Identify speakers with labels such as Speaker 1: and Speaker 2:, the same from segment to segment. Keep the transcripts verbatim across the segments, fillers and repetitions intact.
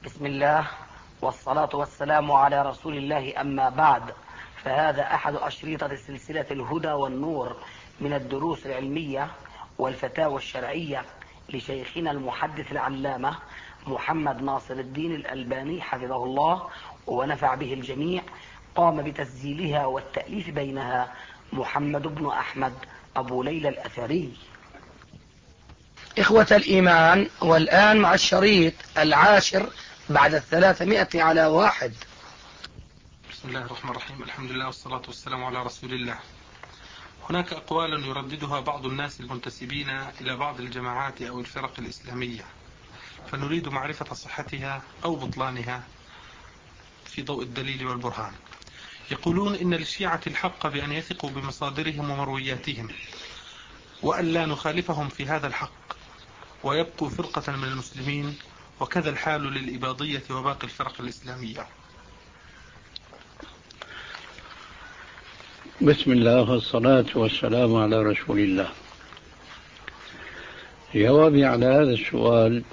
Speaker 1: بسم الله والصلاة والسلام على رسول الله، أما بعد، فهذا أحد أشريطة سلسلة الهدى والنور من الدروس العلمية والفتاوى الشرعية لشيخنا المحدث العلامة محمد ناصر الدين الألباني حفظه الله ونفع به الجميع. قام بتسجيلها والتأليف بينها محمد بن أحمد أبو ليلى الأثري. إخوة الإيمان، والآن مع الشريط العاشر بعد الثلاثمائة على واحد.
Speaker 2: بسم الله الرحمن الرحيم. الحمد لله والصلاة والسلام على رسول الله. هناك أقوال يرددها بعض الناس المنتسبين إلى بعض الجماعات أو الفرق الإسلامية، فنريد معرفة صحتها أو بطلانها في ضوء الدليل والبرهان. يقولون إن للشيعة الحق بأن يثقوا بمصادرهم ومروياتهم، وأن لا نخالفهم في هذا الحق، ويبقوا فرقة من المسلمين، وكذا الحال للإباضية وباقي الفرق الإسلامية.
Speaker 3: بسم الله والصلاة والسلام على رسول الله. جوابي على هذا السؤال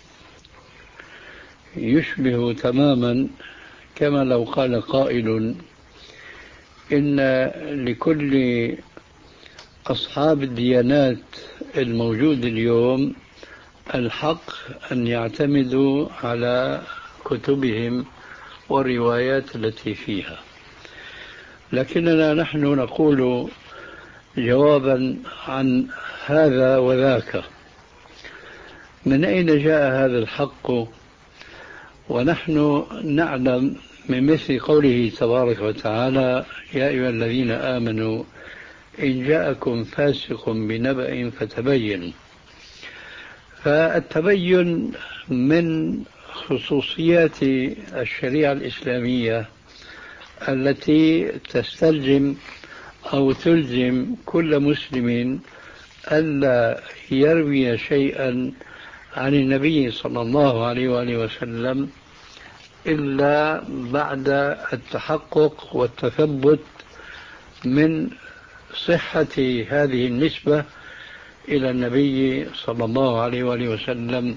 Speaker 3: يشبه تماما كما لو قال قائل إن لكل أصحاب الديانات الموجود اليوم الحق أن يعتمدوا على كتبهم والروايات التي فيها، لكننا نحن نقول جوابا عن هذا وذاك: من أين جاء هذا الحق؟ ونحن نعلم من مثل قوله تبارك وتعالى: يا أيها الذين آمنوا إن جاءكم فاسق بنبأ فتبينوا. فالتبين من خصوصيات الشريعة الإسلامية التي تستلزم أو تلزم كل مسلم ألا يروي شيئا عن النبي صلى الله عليه وآله وسلم إلا بعد التحقق والتثبت من صحة هذه النسبة إلى النبي صلى الله عليه وآله وسلم.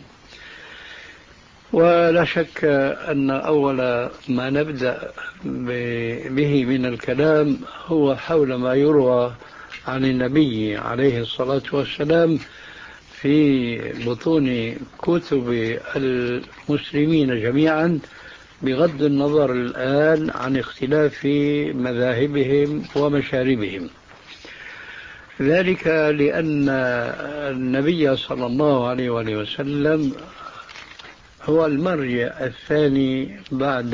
Speaker 3: ولا شك أن أول ما نبدأ به من الكلام هو حول ما يروى عن النبي عليه الصلاة والسلام في بطون كتب المسلمين جميعا، بغض النظر الآن عن اختلاف مذاهبهم ومشاربهم. ذلك لأن النبي صلى الله عليه وآله وسلم هو المرجع الثاني بعد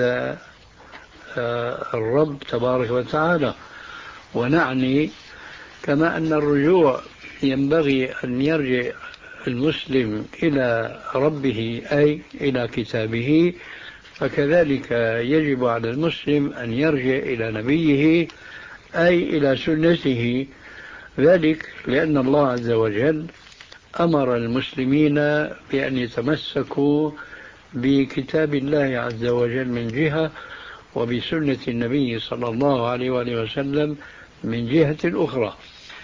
Speaker 3: الرب تبارك وتعالى. ونعني كما أن الرجوع ينبغي أن يرجع المسلم إلى ربه أي إلى كتابه، فكذلك يجب على المسلم أن يرجع إلى نبيه أي إلى سنته. ذلك لأن الله عز وجل أمر المسلمين بأن يتمسكوا بكتاب الله عز وجل من جهة، وبسنة النبي صلى الله عليه وآله وسلم من جهة أخرى.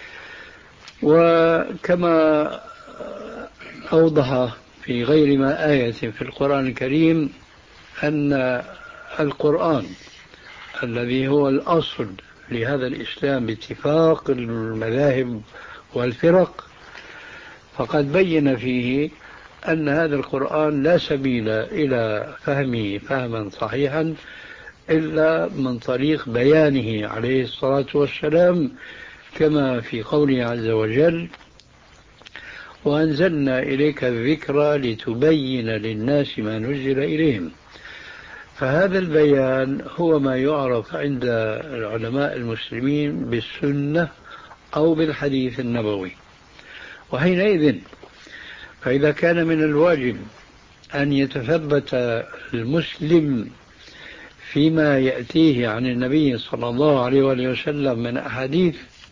Speaker 3: وكما أوضح في غير ما آية في القرآن الكريم أن القرآن الذي هو الأصل لهذا الإسلام باتفاق المذاهب والفرق، فقد بين فيه أن هذا القرآن لا سبيل إلى فهمه فهما صحيحا إلا من طريق بيانه عليه الصلاة والسلام، كما في قوله عز وجل: وأنزلنا إليك الذكر لتبين للناس ما نزل إليهم. فهذا البيان هو ما يعرف عند العلماء المسلمين بالسنة أو بالحديث النبوي. وحينئذ فإذا كان من الواجب أن يتثبت المسلم فيما يأتيه عن النبي صلى الله عليه وآله وسلم من أحاديث،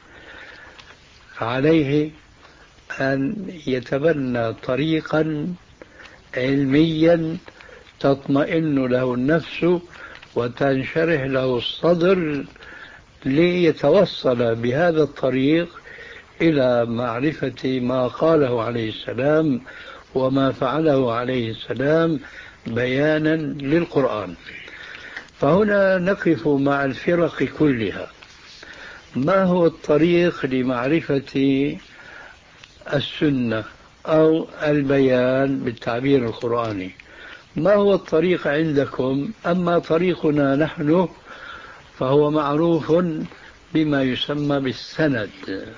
Speaker 3: فعليه أن يتبنى طريقا علميا تطمئن له النفس وتنشرح له الصدر ليتوصل بهذا الطريق إلى معرفة ما قاله عليه السلام وما فعله عليه السلام بيانا للقرآن. فهنا نقف مع الفرق كلها. ما هو الطريق لمعرفة السنة أو البيان بالتعبير القرآني؟ ما هو الطريق عندكم؟ أما طريقنا نحن فهو معروف بما يسمى بالسند،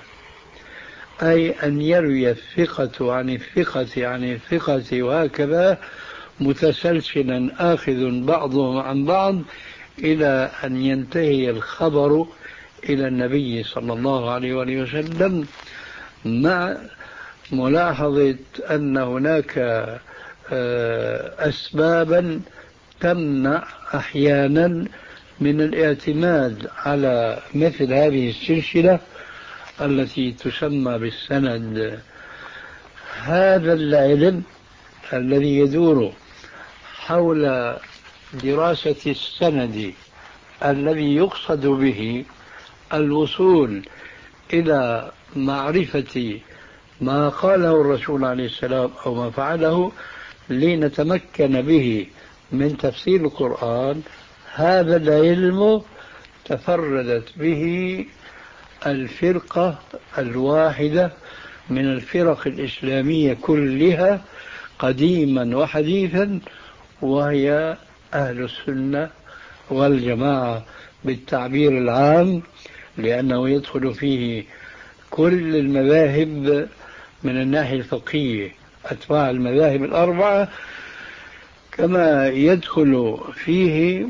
Speaker 3: أي أن يروي الثقة عن الثقة عن الثقة وهكذا متسلسلا آخذ بعضهم عن بعض إلى أن ينتهي الخبر إلى النبي صلى الله عليه وسلم، مع ملاحظة أن هناك أسبابا تمنع أحيانا من الاعتماد على مثل هذه السلسلة التي تسمى بالسند. هذا العلم الذي يدور حول دراسة السند الذي يقصد به الوصول إلى معرفة ما قاله الرسول عليه السلام أو ما فعله لنتمكن به من تفسير القرآن. هذا العلم تفردت به الفرقة الواحدة من الفرق الإسلامية كلها قديما وحديثا، وهي أهل السنة والجماعة بالتعبير العام، لأنه يدخل فيه كل المذاهب من الناحية الفقهية، أتباع المذاهب الأربعة، كما يدخل فيه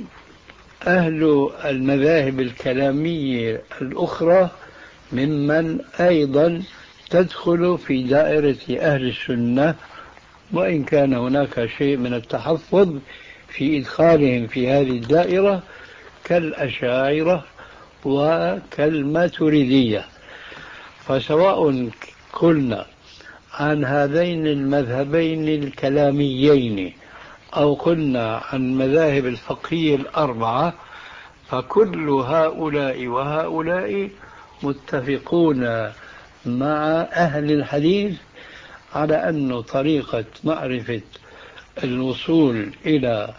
Speaker 3: أهل المذاهب الكلامية الأخرى ممن أيضا تدخل في دائرة أهل السنة، وإن كان هناك شيء من التحفظ في إدخالهم في هذه الدائرة كالأشاعرة وكالماتريدية. فسواء قلنا عن هذين المذهبين الكلاميين أو قلنا عن المذاهب الفقهية الأربعة، فكل هؤلاء وهؤلاء متفقون مع أهل الحديث على أن طريقة معرفة الوصول إلى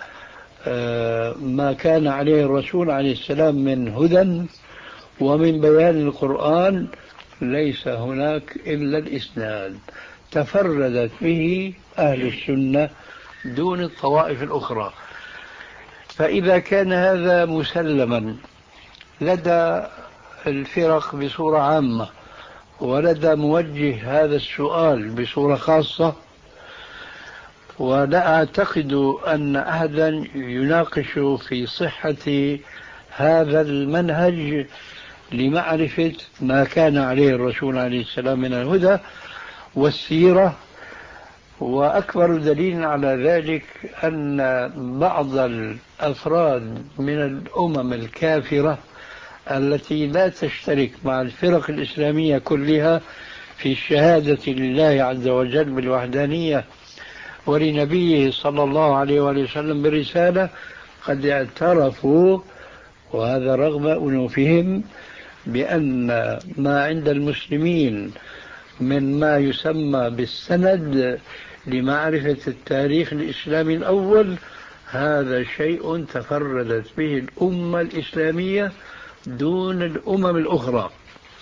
Speaker 3: ما كان عليه الرسول عليه السلام من هدى ومن بيان القرآن ليس هناك إلا الإسناد، تفردت به أهل السنة دون الطوائف الأخرى. فإذا كان هذا مسلما لدى الفرق بصورة عامة ولدى موجه هذا السؤال بصورة خاصة، ولا أعتقد أن أحدا يناقش في صحة هذا المنهج لمعرفة ما كان عليه الرسول عليه السلام من الهدى والسيرة. وأكبر دليل على ذلك أن بعض الأفراد من الأمم الكافرة التي لا تشترك مع الفرق الإسلامية كلها في الشهادة لله عز وجل بالوحدانية ولنبيه صلى الله عليه وسلم بالرسالة قد اعترفوا، وهذا رغم أنوفهم، بأن ما عند المسلمين من ما يسمى بالسند لمعرفة التاريخ الإسلامي الأول هذا شيء تفردت به الأمة الإسلامية دون الأمم الأخرى.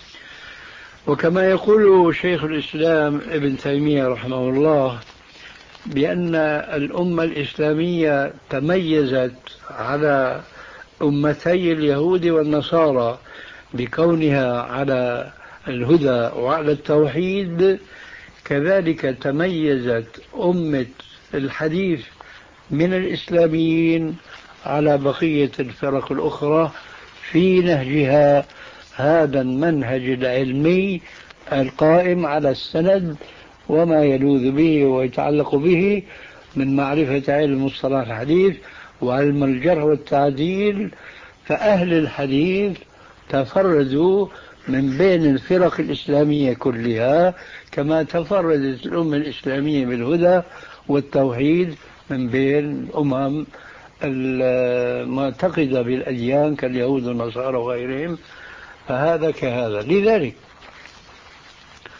Speaker 3: وكما يقول شيخ الإسلام ابن تيمية رحمه الله بأن الأمة الإسلامية تميزت على أمتي اليهود والنصارى بكونها على الهدى وعلى التوحيد، كذلك تميزت أمة الحديث من الإسلاميين على بقية الفرق الأخرى في نهجها هذا المنهج العلمي القائم على السند وما يلوذ به ويتعلق به من معرفة علم مصطلح الحديث وعلم الجرح والتعديل. فأهل الحديث تفردوا من بين الفرق الإسلامية كلها كما تفردت الأمة الإسلامية بالهدى والتوحيد من بين الأمم المعتقدة بالأديان كاليهود والنصارى وغيرهم. فهذا كهذا. لذلك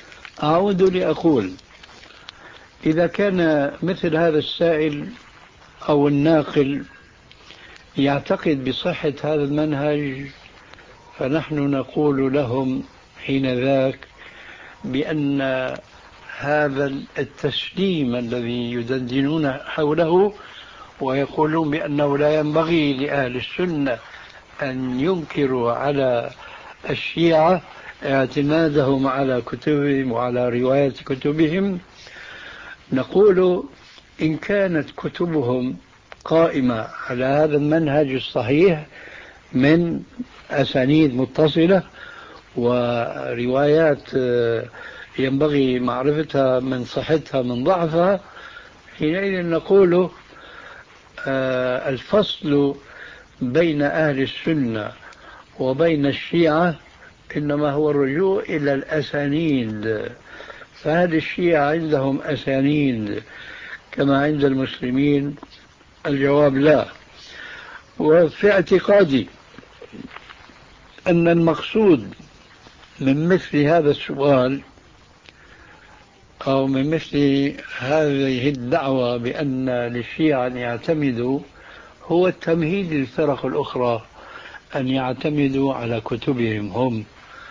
Speaker 3: أعود لأقول إذا كان مثل هذا السائل أو الناقل يعتقد بصحة هذا المنهج، فنحن نقول لهم حين ذاك بأن هذا التسليم الذي يدندنون حوله ويقولون بأنه لا ينبغي لأهل السنة أن ينكروا على الشيعة اعتمادهم على كتبهم وعلى رواية كتبهم، نقول إن كانت كتبهم قائمة على هذا المنهج الصحيح من أسانيد متصلة وروايات ينبغي معرفتها من صحتها من ضعفها، حينئذ نقول الفصل بين أهل السنة وبين الشيعة إنما هو الرجوع إلى الأسانيد. فهل الشيعة عندهم أسانيد كما عند المسلمين؟ الجواب لا. وفي اعتقادي أن المقصود من مثل هذا السؤال أو من مثل هذه الدعوة بأن للشيعة أن يعتمدوا هو التمهيد للفرق الأخرى أن يعتمدوا على كتبهم هم،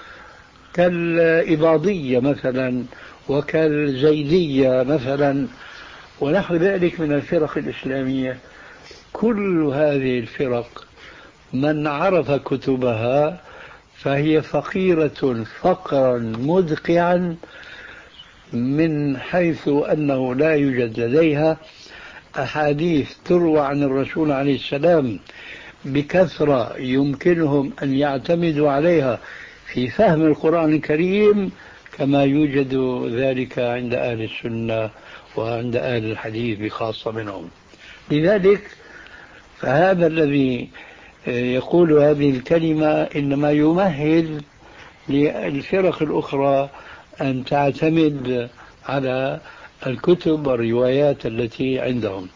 Speaker 3: كالإباضية مثلا وكالزيدية مثلا ونحو ذلك من الفرق الإسلامية. كل هذه الفرق من عرف كتبها فهي فقيرة فقرا مدقعا من حيث أنه لا يوجد لديها أحاديث تروى عن الرسول عليه السلام بكثرة يمكنهم أن يعتمدوا عليها في فهم القرآن الكريم كما يوجد ذلك عند أهل السنة وعند أهل الحديث بخاصة منهم. لذلك فهذا الذي يقول هذه الكلمة إنما يمهل للفرق الأخرى أن تعتمد على الكتب والروايات التي عندهم.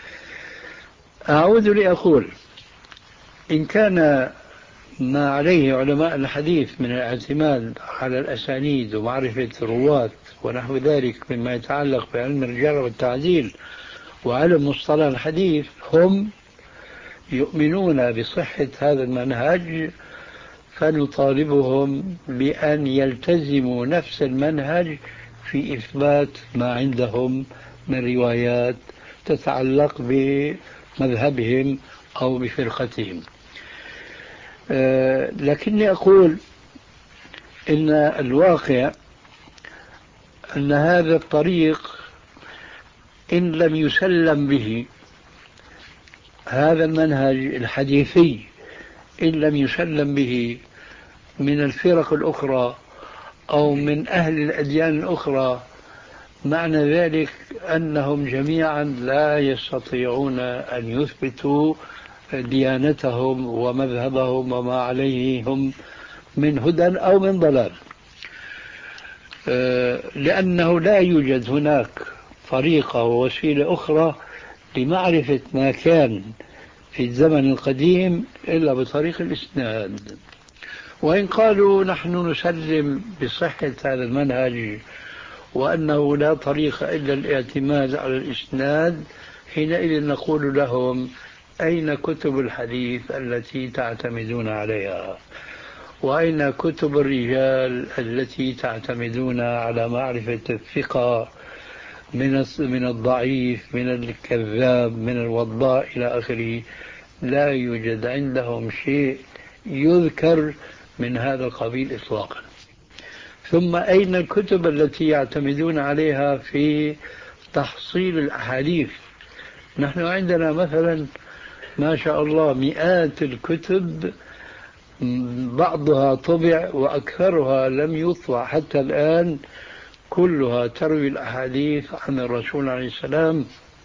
Speaker 3: أعود لأقول إن كان ما عليه علماء الحديث من الاعتماد على الأسانيد ومعرفة الرواة ونحو ذلك مما يتعلق بعلم الرجال والتعديل وعلم مصطلح الحديث هم يؤمنون بصحة هذا المنهج، فنطالبهم بأن يلتزموا نفس المنهج في إثبات ما عندهم من روايات تتعلق بمذهبهم أو بفرقتهم. أه لكني أقول إن الواقع أن هذا الطريق إن لم يسلم به، هذا المنهج الحديثي إن لم يسلم به من الفرق الأخرى أو من أهل الأديان الأخرى، معنى ذلك أنهم جميعا لا يستطيعون أن يثبتوا ديانتهم ومذهبهم وما عليهم من هدى أو من ضلال، لأنه لا يوجد هناك طريقة ووسيلة أخرى لمعرفة ما كان في الزمن القديم إلا بطريق الإسناد. وإن قالوا نحن نسلم بصحة هذا المنهج وأنه لا طريق إلا الاعتماد على الإسناد، حينئذ نقول لهم أين كتب الحديث التي تعتمدون عليها؟ وأين كتب الرجال التي تعتمدون على معرفة الثقة من من الضعيف من الكذاب من الوضاء إلى آخره؟ لا يوجد عندهم شيء يذكر من هذا القبيل إطلاقا. ثم أين الكتب التي يعتمدون عليها في تحصيل الأحاديث؟ نحن عندنا مثلا ما شاء الله مئات الكتب، بعضها طبع وأكثرها لم يطبع حتى الآن، كلها تروي الأحاديث عن الرسول عليه السلام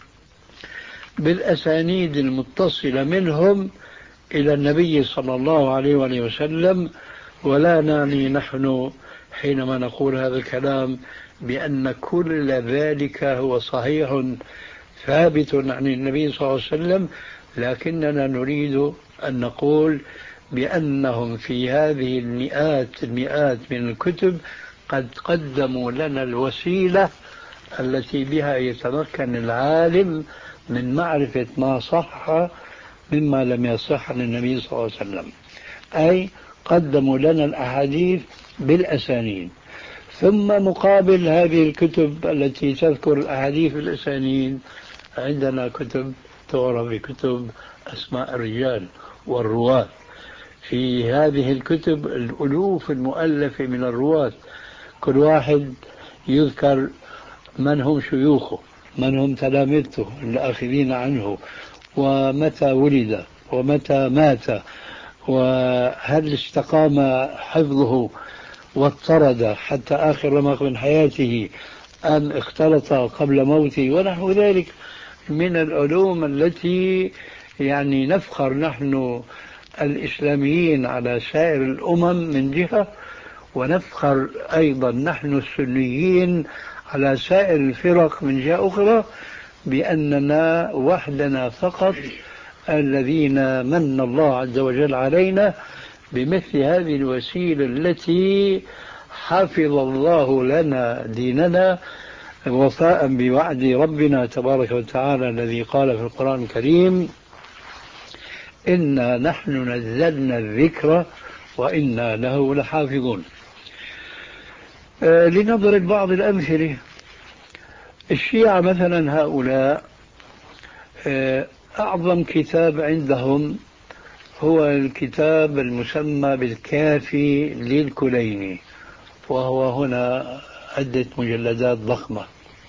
Speaker 3: بالأسانيد المتصلة منهم إلى النبي صلى الله عليه وآله وسلم. ولا نعني نحن حينما نقول هذا الكلام بأن كل ذلك هو صحيح ثابت عن النبي صلى الله عليه وسلم، لكننا نريد أن نقول بأنهم في هذه المئات المئات من الكتب قد قدموا لنا الوسيلة التي بها يتمكن العالم من معرفة ما صح مما لم يصح عن النبي صلى الله عليه وسلم، أي قدموا لنا الأحاديث بالأسانيد، ثم مقابل هذه الكتب التي تذكر الأحاديث بالأسانيد عندنا كتب تعرف بكتب أسماء الرجال والرواة. في هذه الكتب الألوف المؤلفة من الرواة، كل واحد يذكر من هم شيوخه، من هم تلامذته الآخذين عنه، ومتى ولد ومتى مات، وهل استقام حفظه واضطرد حتى آخر رمق من حياته أم اختلط قبل موته، ونحو ذلك من العلوم التي يعني نفخر نحن الإسلاميين على سائر الأمم من جهة، ونفخر أيضا نحن السنيين على سائر الفرق من جهة أخرى بأننا وحدنا فقط الذين من الله عز وجل علينا بمثل هذه الوسيلة التي حفظ الله لنا ديننا وفاء بوعد ربنا تبارك وتعالى الذي قال في القرآن الكريم: إنا نحن نزلنا الذكر وإنا له لحافظون. آه لنضرب بعض الأمثلة. الشيعة مثلا هؤلاء آه أعظم كتاب عندهم هو الكتاب المسمى بالكافي للكليني، وهو هنا عدة مجلدات ضخمة.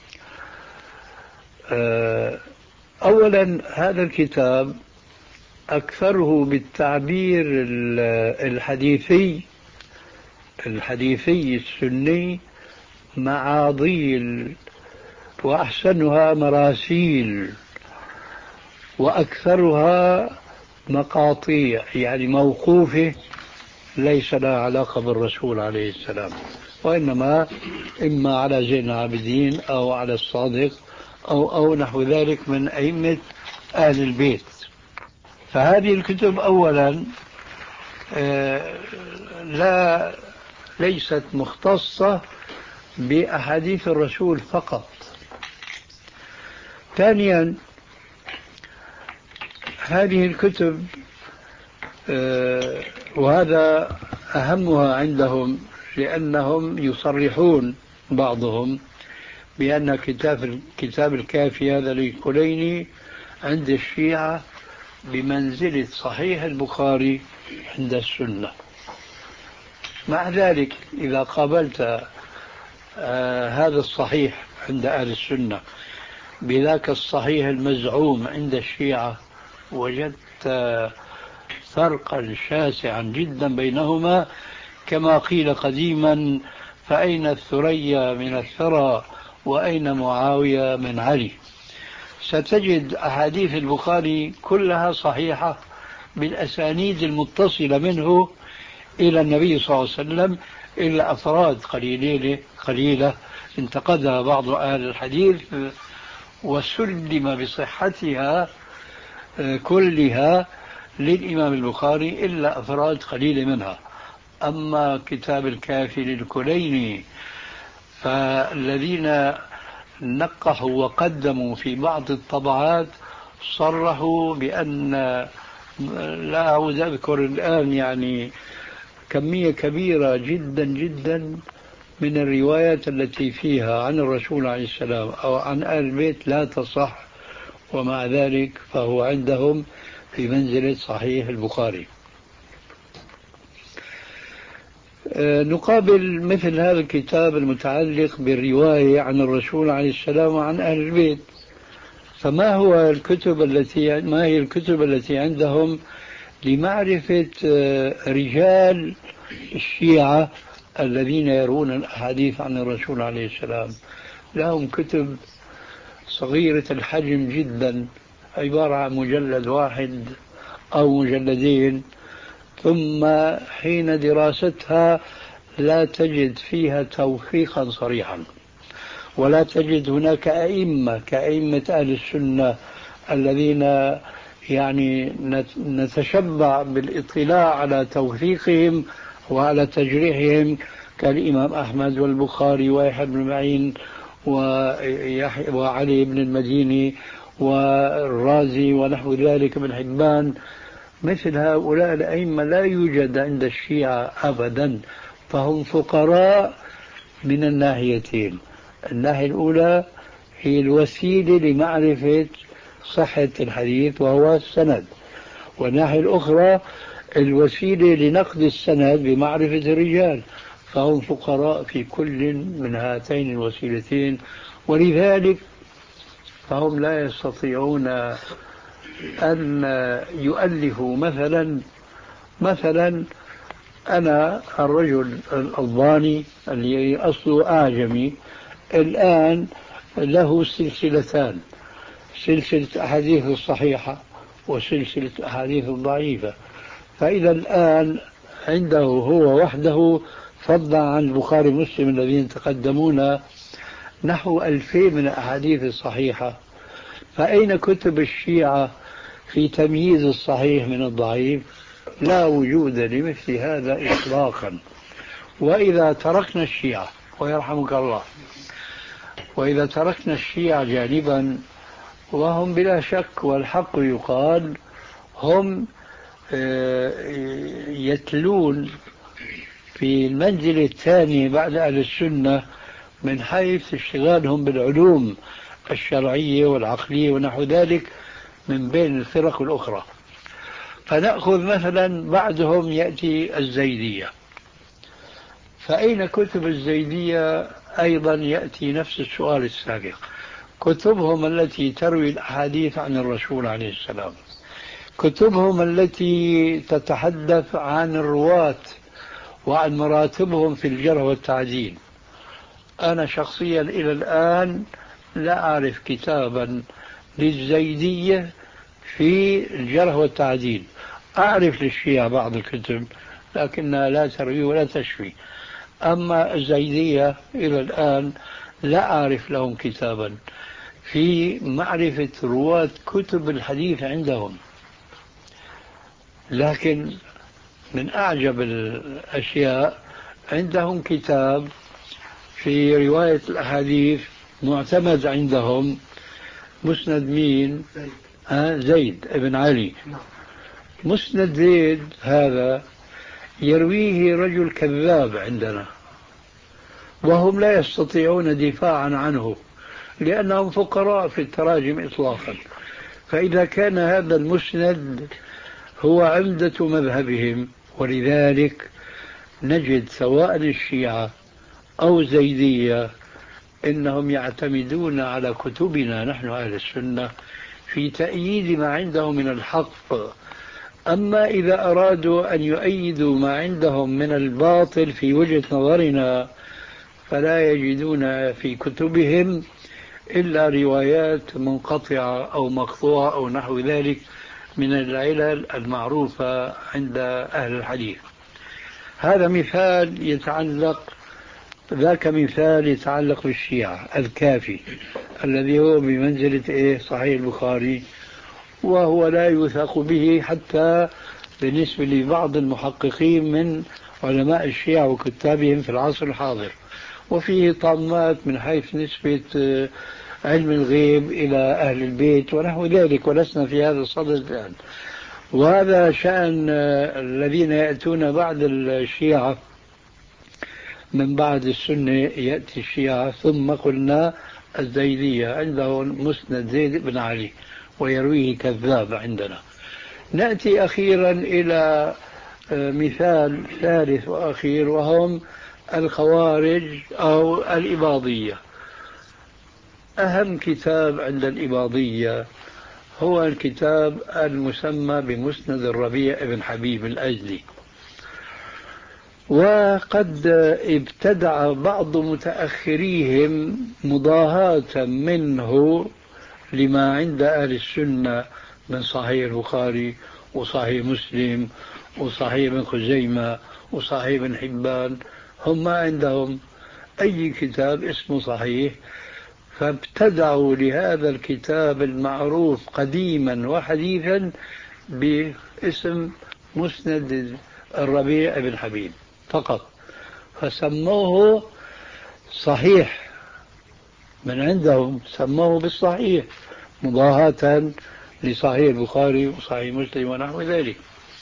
Speaker 3: آه أولا هذا الكتاب أكثره بالتعبير الحديثي الحديثي السني معاضيل، وأحسنها مراسيل، وأكثرها مقاطيع يعني موقوفة ليس لها علاقة بالرسول عليه السلام، وإنما إما على زين العابدين أو على الصادق أو أو نحو ذلك من أئمة أهل البيت. فهذه الكتب أولا لا ليست مختصة بأحاديث الرسول فقط. ثانيا هذه الكتب وهذا أهمها عندهم لأنهم يصرحون بعضهم بأن كتاب كتاب الكافي هذا للكليني عند الشيعة بمنزلة صحيح البخاري عند السنة. مع ذلك إذا قابلت آه هذا الصحيح عند أهل السنة بذاك الصحيح المزعوم عند الشيعة وجدت آه فرقا شاسعا جدا بينهما، كما قيل قديما: فأين الثريا من الثرى وأين معاوية من علي. ستجد أحاديث البخاري كلها صحيحة بالأسانيد المتصلة منه إلى النبي صلى الله عليه وسلم، إلا أفراد قليلة قليلة انتقدها بعض أهل الحديث وسلم بصحتها كلها للإمام البخاري إلا أفراد قليلة منها. أما كتاب الكافي للكليني فالذين نقحوا وقدموا في بعض الطبعات صرحوا بأن، لا أعود أذكر الآن، يعني كمية كبيرة جدا جدا من الروايات التي فيها عن الرسول عليه السلام أو عن آل البيت لا تصح، ومع ذلك فهو عندهم في منزلة صحيح البخاري. نقابل مثل هذا الكتاب المتعلق بالرواية عن الرسول عليه السلام وعن أهل البيت. فما هو الكتب التي ما هي الكتب التي عندهم لمعرفة رجال الشيعة الذين يرون الأحاديث عن الرسول عليه السلام؟ لهم كتب صغيرة الحجم جدا، عبارة عن مجلد واحد أو مجلدين، ثم حين دراستها لا تجد فيها توثيقا صريحا، ولا تجد هناك أئمة كأئمة أهل السنة الذين يعني نتشبع بالاطلاع على توثيقهم وعلى تجريحهم كالإمام أحمد والبخاري ويحيى بن معين وعلي بن المديني والرازي ونحو ذلك من حبان، مثل هؤلاء الأئمة لا يوجد عند الشيعة أبدا، فهم فقراء من الناحيتين. الناحية الأولى هي الوسيلة لمعرفة صحة الحديث وهو السند، والناحية الأخرى الوسيلة لنقد السند بمعرفة الرجال، فهم فقراء في كل من هاتين الوسيلتين، ولذلك فهم لا يستطيعون أن يؤلفوا. مثلا مثلا أنا الرجل الألباني اللي أصله أعجمي الآن له سلسلتان، سلسلة أحاديث الصحيحة وسلسلة أحاديث الضعيفة، فإذا الآن عنده هو وحده فضلا عن البخاري ومسلم الذين تقدمونا نحو ألفين من الأحاديث الصحيحة، فأين كتب الشيعة في تمييز الصحيح من الضعيف؟ لا وجود لمثل هذا إطلاقا. وإذا تركنا الشيعة ويرحمك الله، وإذا تركنا الشيعة جانبا، وهم بلا شك والحق يقال هم يتلون في المنزلة الثانية بعد أهل السنة من حيث اشتغالهم بالعلوم الشرعية والعقلية ونحو ذلك من بين الفرق الأخرى. فنأخذ مثلا بعدهم يأتي الزيدية، فأين كتب الزيدية؟ أيضا يأتي نفس السؤال السابق، كتبهم التي تروي الأحاديث عن الرسول عليه السلام، كتبهم التي تتحدث عن الرواة وعن مراتبهم في الجرح والتعديل. أنا شخصيا إلى الآن لا أعرف كتابا للزيدية في الجرح والتعديل. أعرف للشيعة بعض الكتب لكنها لا تروي ولا تشفي، أما الزيدية إلى الآن لا أعرف لهم كتابا في معرفة رواة كتب الحديث عندهم. لكن من أعجب الأشياء عندهم كتاب في رواية الأحاديث معتمد عندهم، مسند مين؟ آه زيد ابن علي. مسند زيد هذا يرويه رجل كذاب عندنا، وهم لا يستطيعون دفاعا عنه لأنهم فقراء في التراجم إطلاقا. فإذا كان هذا المسند هو عمدة مذهبهم، ولذلك نجد سواء الشيعة أو زيدية إنهم يعتمدون على كتبنا نحن أهل السنة في تأييد ما عندهم من الحق. أما إذا أرادوا أن يؤيدوا ما عندهم من الباطل في وجهة نظرنا فلا يجدون في كتبهم إلا روايات منقطعة أو مقطوعة أو نحو ذلك من العلل المعروفة عند أهل الحديث. هذا مثال يتعلق، ذاك مثال يتعلق بالشيعة الكافي الذي هو بمنزلة إيه صحيح البخاري، وهو لا يوثق به حتى بالنسبة لبعض المحققين من علماء الشيعة وكتابهم في العصر الحاضر، وفيه طامات من حيث نسبة علم الغيب إلى أهل البيت ونحو ذلك، ولسنا في هذا الصدد الآن. وهذا شأن الذين يأتون بعد الشيعة، من بعد السنة يأتي الشيعة، ثم قلنا الزيدية عندهم مسند زيد بن علي ويرويه كذاب عندنا. نأتي أخيرا إلى مثال ثالث وأخير، وهم الخوارج أو الإباضية. أهم كتاب عند الإباضية هو الكتاب المسمى بمسند الربيع بن حبيب الأجلي، وقد ابتدع بعض متأخريهم مضاهاة منه لما عند أهل السنة من صحيح البخاري وصحيح مسلم وصحيح ابن خزيمة وصحيح ابن حبان. هم ما عندهم أي كتاب اسمه صحيح، فابتدعوا لهذا الكتاب المعروف قديما وحديثا باسم مسند الربيع بن حبيب فقط، فسموه صحيح من عندهم، سموه بالصحيح مضاهاة لصحيح البخاري وصحيح مسلم ونحو ذلك.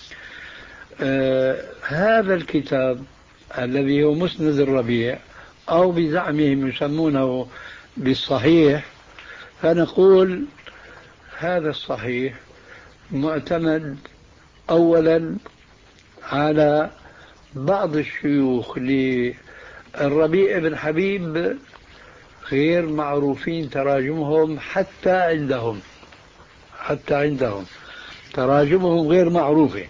Speaker 3: آه هذا الكتاب الذي هو مسند الربيع أو بزعمهم يسمونه بالصحيح، فنقول هذا الصحيح معتمد أولا على بعض الشيوخ للربيع بن حبيب غير معروفين تراجمهم حتى عندهم، حتى عندهم تراجمهم غير معروفة.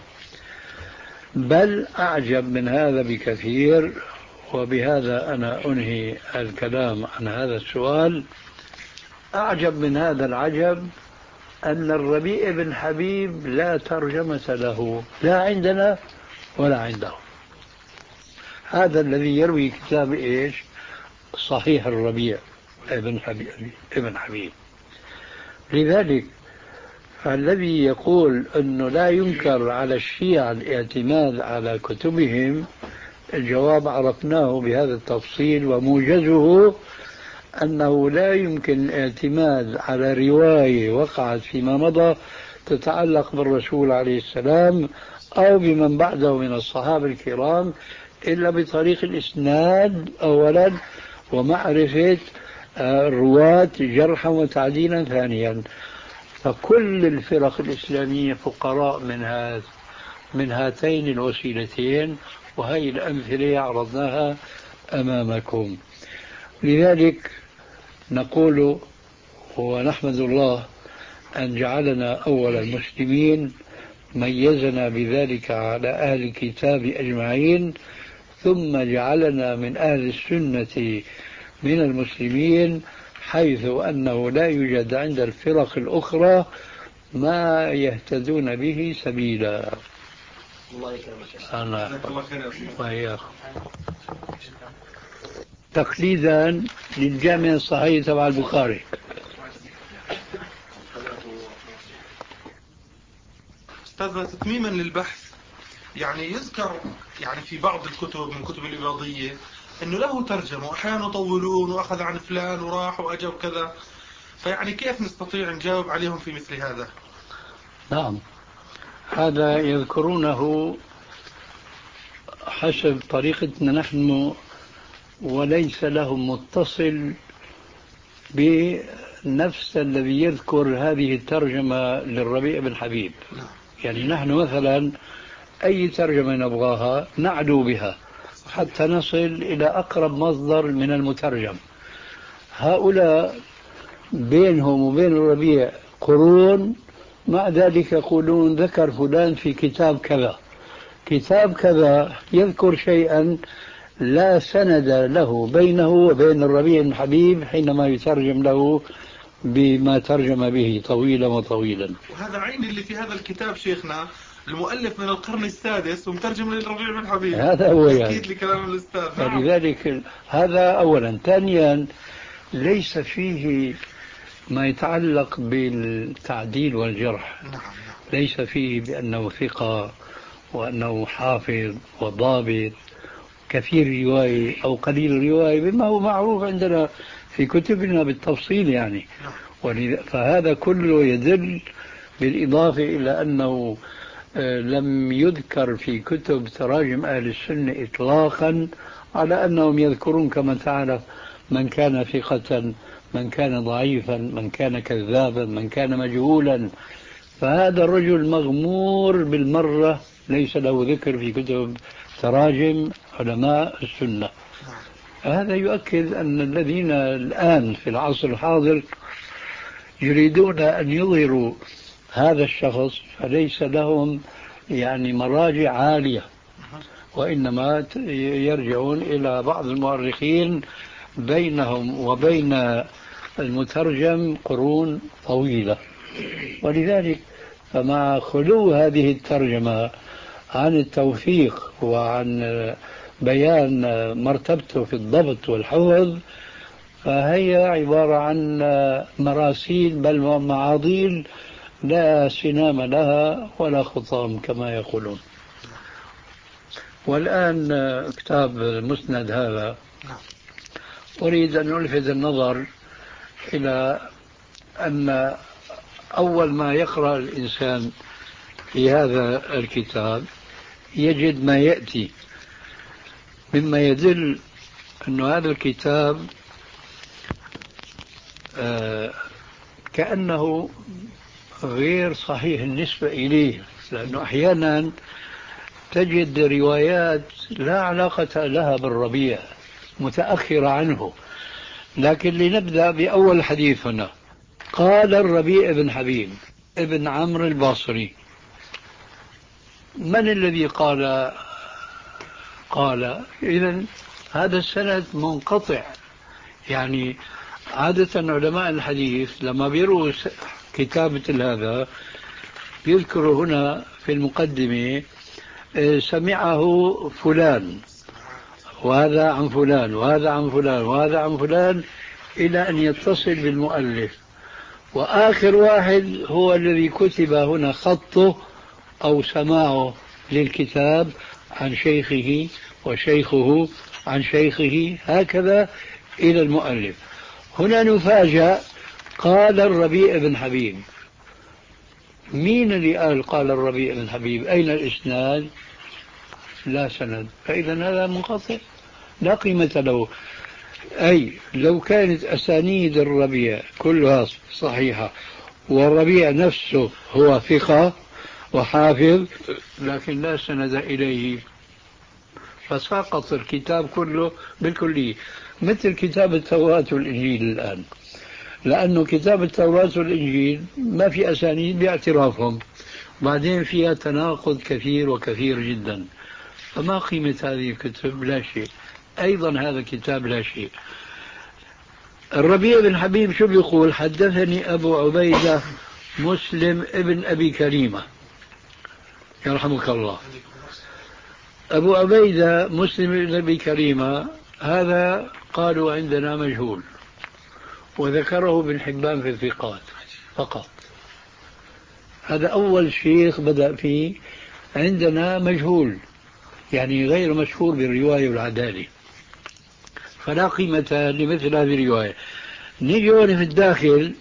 Speaker 3: بل أعجب من هذا بكثير، وبهذا أنا أنهي الكلام عن هذا السؤال. أعجب من هذا العجب أن الربيع بن حبيب لا ترجمة له لا عندنا ولا عندهم. هذا الذي يروي كتاب إيش؟ صحيح الربيع ابن حبيب, ابن حبيب. لذلك الذي يقول أنه لا ينكر على الشيعة الاعتماد على كتبهم، الجواب عرفناه بهذا التفصيل، وموجزه أنه لا يمكن الاعتماد على رواية وقعت فيما مضى تتعلق بالرسول عليه السلام أو بمن بعده من الصحابة الكرام إلا بطريق الإسناد أولا، ومعرفة الرواة جرحا وتعديلا ثانيا. فكل الفرق الإسلامية فقراء من هذا من هاتين الوسيلتين، وهي الأمثلة عرضناها أمامكم. لذلك نقول ونحمد الله أن جعلنا أول المسلمين، ميزنا بذلك على أهل الكتاب أجمعين، ثم جعلنا من أهل السنة من المسلمين، حيث أنه لا يوجد عند الفرق الأخرى ما يهتدون به سبيلا.
Speaker 1: الله يكرمك.
Speaker 3: الله تقليدا للجامع الصحيح تبع البخاري.
Speaker 2: أستاذ، تتميما للبحث، يعني يذكر يعني في بعض الكتب من كتب الإباضية أنه له ترجمة وأحيانا يطولون وأخذ عن فلان وراح وأجا وكذا، فيعني كيف نستطيع نجاوب عليهم في مثل هذا؟
Speaker 3: نعم، هذا يذكرونه حسب طريقتنا نحن، وليس لهم متصل بنفس الذي يذكر هذه الترجمة للربيع بن حبيب. يعني نحن مثلا أي ترجمة نبغاها نعدو بها حتى نصل إلى أقرب مصدر من المترجم. هؤلاء بينهم وبين الربيع قرون، مع ذلك يقولون ذكر فلان في كتاب كذا، كتاب كذا يذكر شيئا لا سند له بينه وبين الربيع بن حبيب حينما يترجم له بما ترجم به طويلا وطويلا.
Speaker 2: وهذا عين اللي في هذا الكتاب شيخنا، المؤلف من القرن السادس ومترجم للربيع بن حبيب.
Speaker 3: هذا هو يعني
Speaker 2: أكيد لكلام الأستاذ.
Speaker 3: فلذلك هذا أولا. ثانيا ليس فيه ما يتعلق بالتعديل والجرح.
Speaker 2: نعم.
Speaker 3: ليس فيه بأنه ثقة وأنه حافظ وضابط كثير رواية أو قليل رواية، بما هو معروف عندنا في كتبنا بالتفصيل يعني. فهذا كله يدل بالإضافة إلى أنه لم يذكر في كتب تراجم أهل السنة إطلاقا على أنهم يذكرون كما تعرف من كان ثقة، من كان ضعيفا، من كان كذابا، من كان مجهولا. فهذا الرجل مغمور بالمرة، ليس له ذكر في كتب تراجم علماء السنة. هذا يؤكد أن الذين الآن في العصر الحاضر يريدون أن يظهروا هذا الشخص فليس لهم يعني مراجع عالية، وإنما يرجعون إلى بعض المؤرخين بينهم وبين المترجم قرون طويلة. ولذلك فمع خلو هذه الترجمة عن التوثيق وعن بيان مرتبته في الضبط والحفظ، فهي عبارة عن مراسيل بل ومعاضيل لا سنام لها ولا خطام كما يقولون. والآن كتاب المسند هذا أريد أن ألفت النظر إلى أن أول ما يقرأ الإنسان في هذا الكتاب يجد ما يأتي مما يدل أن هذا الكتاب آه كأنه غير صحيح النسبة إليه، لأنه أحيانا تجد روايات لا علاقة لها بالربيع متأخرة عنه. لكن لنبدأ بأول حديث هنا. قال الربيع بن حبيب ابن عمرو البصري. من الذي قال قال إذن هذا السند منقطع. يعني عادة علماء الحديث لما بيروا كتابة هذا يذكر هنا في المقدمة سمعه فلان وهذا عن فلان وهذا عن فلان وهذا عن فلان إلى أن يتصل بالمؤلف، وآخر واحد هو الذي كتب هنا خطه أو سماعه للكتاب عن شيخه وشيخه عن شيخه هكذا إلى المؤلف. هنا نفاجأ قال الربيع بن حبيب. مين اللي قال قال الربيع بن حبيب؟ أين الإسناد؟ لا سند، فإذا هذا منقطع لا قيمة له. أي لو كانت أسانيد الربيع كلها صحيحة والربيع نفسه هو ثقة وحافظ لكن لا سند إليه فسقط الكتاب كله بالكلية، مثل كتاب التوراة والإنجيل الآن، لأنه كتاب التوراة والإنجيل ما في أسانيد باعترافهم، بعدين فيها تناقض كثير وكثير جدا، فما قيمة هذه الكتب؟ لا شيء. أيضا هذا الكتاب لا شيء. الربيع بن حبيب شو بيقول؟ حدثني أبو عبيدة مسلم ابن أبي كريمة يرحمك الله. أبو عبيدة مسلم ابن أبي كريمة هذا قالوا عندنا مجهول، وذكره ابن حبان في الثقات فقط. هذا أول شيخ بدأ فيه، عندنا مجهول يعني غير مشهور بالرواية والعدالة، فلا قيمة لمثل هذه الرواية. نيجي هون في الداخل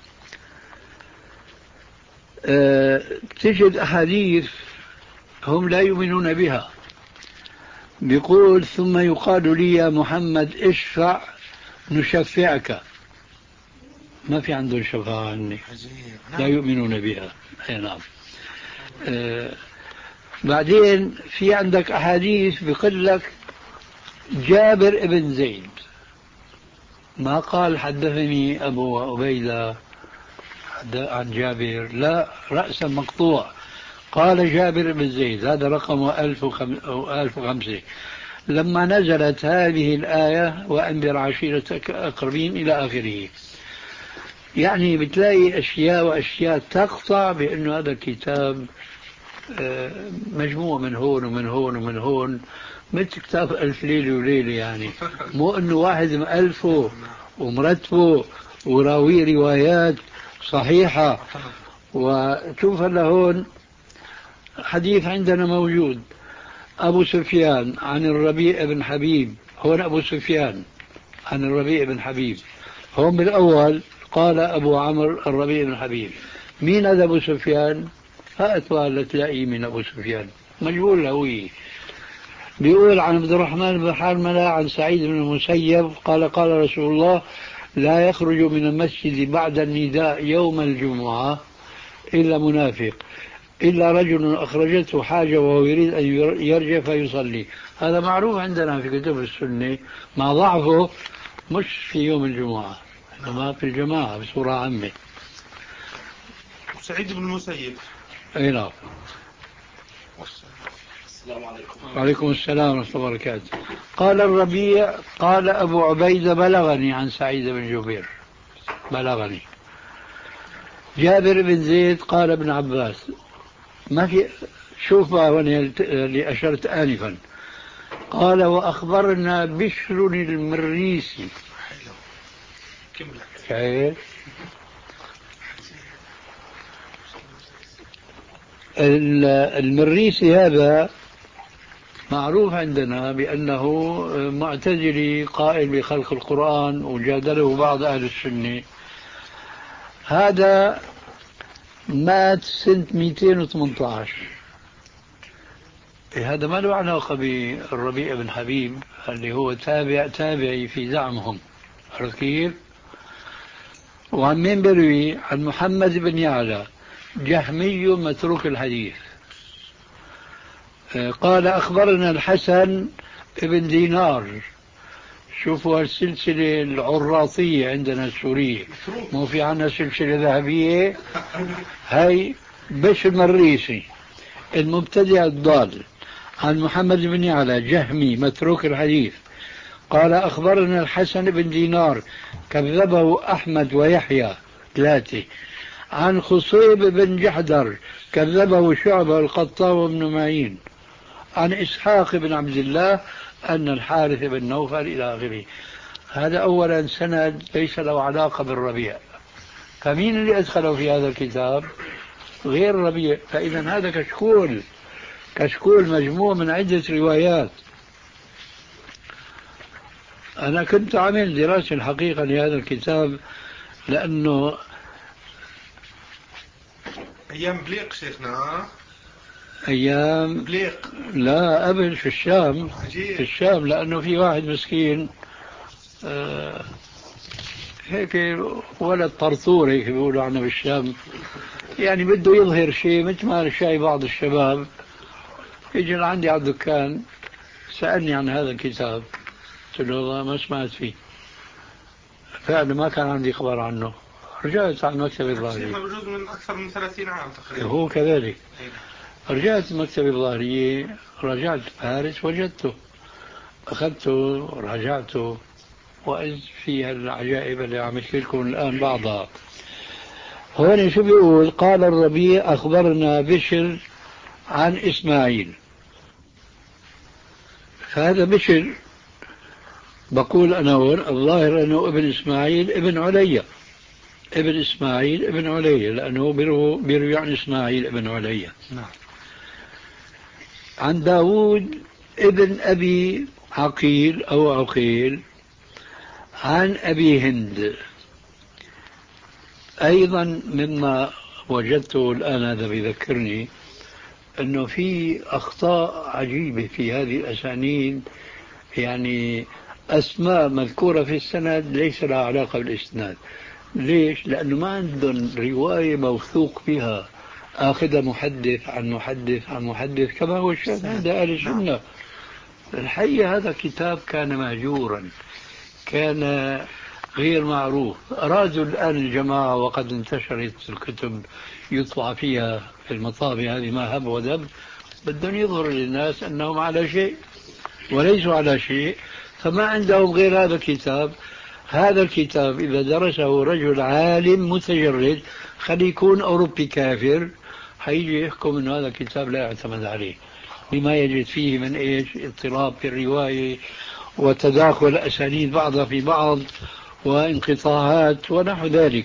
Speaker 3: أه تجد أحاديث هم لا يؤمنون بها. بيقول ثم يقال لي يا محمد اشفع نشفعك. ما في عندهم شفاعة عني، لا يؤمنون بها. أي نعم. أه بعدين في عندك أحاديث بيقول لك جابر ابن زيد، ما قال حدثني أبو عبيدة عن جابر، لا، رأسا مقطوع قال جابر بن زيد، هذا رقم ألف وخمسة. لما نزلت هذه الآية وأنذر عشيرتك أقربين إلى آخره، يعني بتلاقي أشياء وأشياء تقطع بأنه هذا الكتاب مجموعة من هون ومن هون ومن هون، مثل كتاب ألف ليلة وليلة، يعني مو أنه واحد مألفه ومرتبه وراوي روايات صحيحة. وشوف هلا هون حديث عندنا موجود أبو سفيان عن الربيع بن حبيب، هون أبو سفيان عن الربيع بن حبيب، هون بالأول قال أبو عمرو الربيع بن حبيب. مين هذا أبو سفيان؟ هاتوا تلاقيه من أبو سفيان مجهول هوية. بيقول عن عبد الرحمن بن حرملة عن سعيد بن المسيب قال قال رسول الله لا يخرج من المسجد بعد النداء يوم الجمعة إلا منافق إلا رجل أخرجته حاجة وهو يريد أن يرجع فيصلي. هذا معروف عندنا في كتب السنة، مع ضعفه مش في يوم الجمعة إنما في الجماعة بصورة عامة.
Speaker 2: سعيد بن المسيب.
Speaker 3: أي نعم.
Speaker 1: السلام عليكم.
Speaker 3: وعليكم السلام ورحمة الله وبركاته. قال الربيع قال أبو عبيدة بلغني عن سعيد بن جبير، بلغني. جابر بن زيد قال ابن عباس، ما في. شوف اللي أشرت آنفا، قال وأخبرنا بشر المريسي. كيف المريسي هذا معروف عندنا بأنه معتزلي قائل بخلق القرآن، وجادله بعض أهل السنة. هذا مات سنة مئتين وثمانية عشر. هذا ما له علاقة بالربيع بن حبيب اللي هو تابع تابعي في زعمهم. عرفت كيف؟ وعن مين بروي؟ عن محمد بن يعلى جهمي متروك الحديث قال أخبرنا الحسن بن دينار. شوفوا السلسلة العراطية عندنا السورية، مو في عنا سلسلة ذهبية. هاي بشر مريسي المبتدع الضال عن محمد بن يعلى جهمي متروك الحديث قال أخبرنا الحسن بن دينار كذبه أحمد ويحيى ثلاثة عن خصيب بن جحدر كذبه شعبة القطان وابن معين عن إسحاق بن عبد الله أن الحارث بن نوفل إلى آخره. هذا أولا سند ليس له علاقة بالربيع، فمين اللي أدخله في هذا الكتاب غير الربيع؟ فإذا هذا كشكول كشكول مجموع من عدة روايات. أنا كنت عامل دراسة الحقيقة لهذا الكتاب لأنه
Speaker 2: أيام بليق شيخنا.
Speaker 3: أيام
Speaker 2: بليق
Speaker 3: لا قبل في الشام.
Speaker 2: عجيب.
Speaker 3: في الشام لأنه في واحد مسكين آه هيك ولد طرطور هيك بيقولوا عنه بالشام، يعني بده يظهر شيء مثل ما شايف بعض الشباب. يجي لعندي على الدكان سألني عن هذا الكتاب، قلت له والله ما سمعت فيه، فعلا ما كان عندي خبر عنه. رجعت على المكتب الظاهري،
Speaker 2: موجود من أكثر من ثلاثين عام تقريبا.
Speaker 3: هو كذلك. رجعت المكتب الظاهري، رجعت باريس وجدته، أخذته ورجعته، وإذ فيها العجائب اللي عم أحكي لكم الآن بعضها. هون شو بيقول؟ قال الربيع أخبرنا بشر عن إسماعيل. فهذا بشر بقول أنا هون الظاهر أنه ابن إسماعيل ابن عليا، ابن إسماعيل ابن عليا، لأنه بيروي عن إسماعيل ابن عليا.
Speaker 2: نعم.
Speaker 3: عن داود ابن أبي عقيل أو عقيل عن أبي هند. أيضا مما وجدته الآن هذا بيذكرني أنه في أخطاء عجيبة في هذه الأسانيد، يعني أسماء مذكورة في السند ليس لها علاقة بالإسناد. ليش؟ لأنه ما عندهم رواية موثوق بها، آخذ محدث عن محدث عن محدث كما هو الشأن عند أهل السنة. الحقيقة هذا كتاب كان مهجورا، كان غير معروف. أرادوا الآن الجماعة وقد انتشرت الكتب يطبع فيها في المطابع هذه ما هب ودب، بدهم يظهروا للناس أنهم على شيء وليسوا على شيء، فما عندهم غير هذا الكتاب. هذا الكتاب إذا درسه رجل عالم متجرد خلي يكون أوروبي كافر حيجي يحكم أن هذا الكتاب لا يعتمد عليه، لما يجد فيه من إيش؟ اضطراب في الرواية وتداخل أسانيد بعضها في بعض وانقطاعات ونحو ذلك.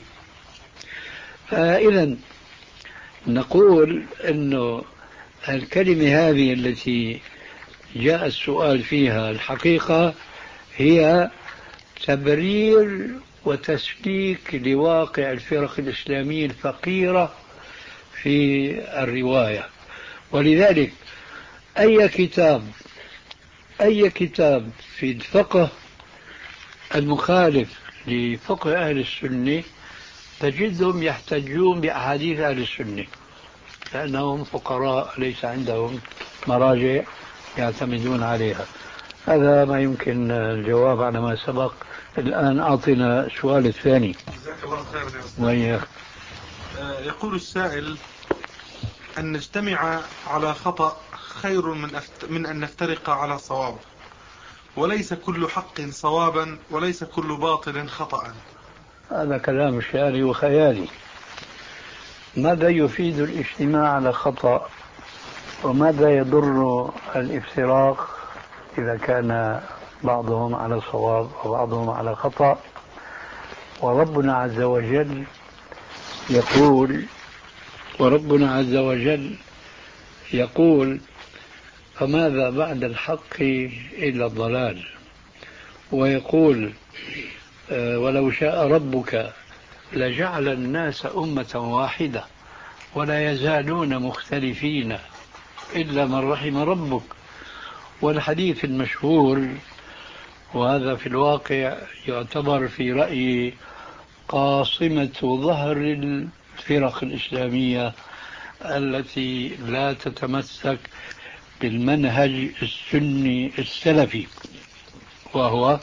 Speaker 3: فإذا نقول أنه الكلمة هذه التي جاء السؤال فيها الحقيقة هي تبرير وتسليك لواقع الفرق الإسلامية الفقيرة في الرواية. ولذلك أي كتاب أي كتاب في الفقه المخالف لفقه أهل السنة تجدهم يحتجون بأحاديث أهل السنة، لأنهم فقراء ليس عندهم مراجع يعتمدون عليها. هذا ما يمكن الجواب على ما سبق. الآن أعطينا السؤال الثاني.
Speaker 2: جزاك الله خير يا أستاذ.
Speaker 3: وياك.
Speaker 2: يقول السائل: أن نجتمع على خطأ خير من, أفت... من أن نفترق على صواب، وليس كل حق صوابا وليس كل باطل خطأ.
Speaker 3: هذا كلام شعري وخيالي. ماذا يفيد الاجتماع على خطأ وماذا يضر الافتراق إذا كان بعضهم على صواب وبعضهم على خطأ؟ وربنا عز وجل يقول وربنا عز وجل يقول فماذا بعد الحق إلا الضلال. ويقول ولو شاء ربك لجعل الناس أمة واحدة ولا يزالون مختلفين إلا من رحم ربك. والحديث المشهور، وهذا في الواقع يعتبر في رأيي قاصمة ظهر الفرق الإسلامية التي لا تتمسك بالمنهج السني السلفي، وهو: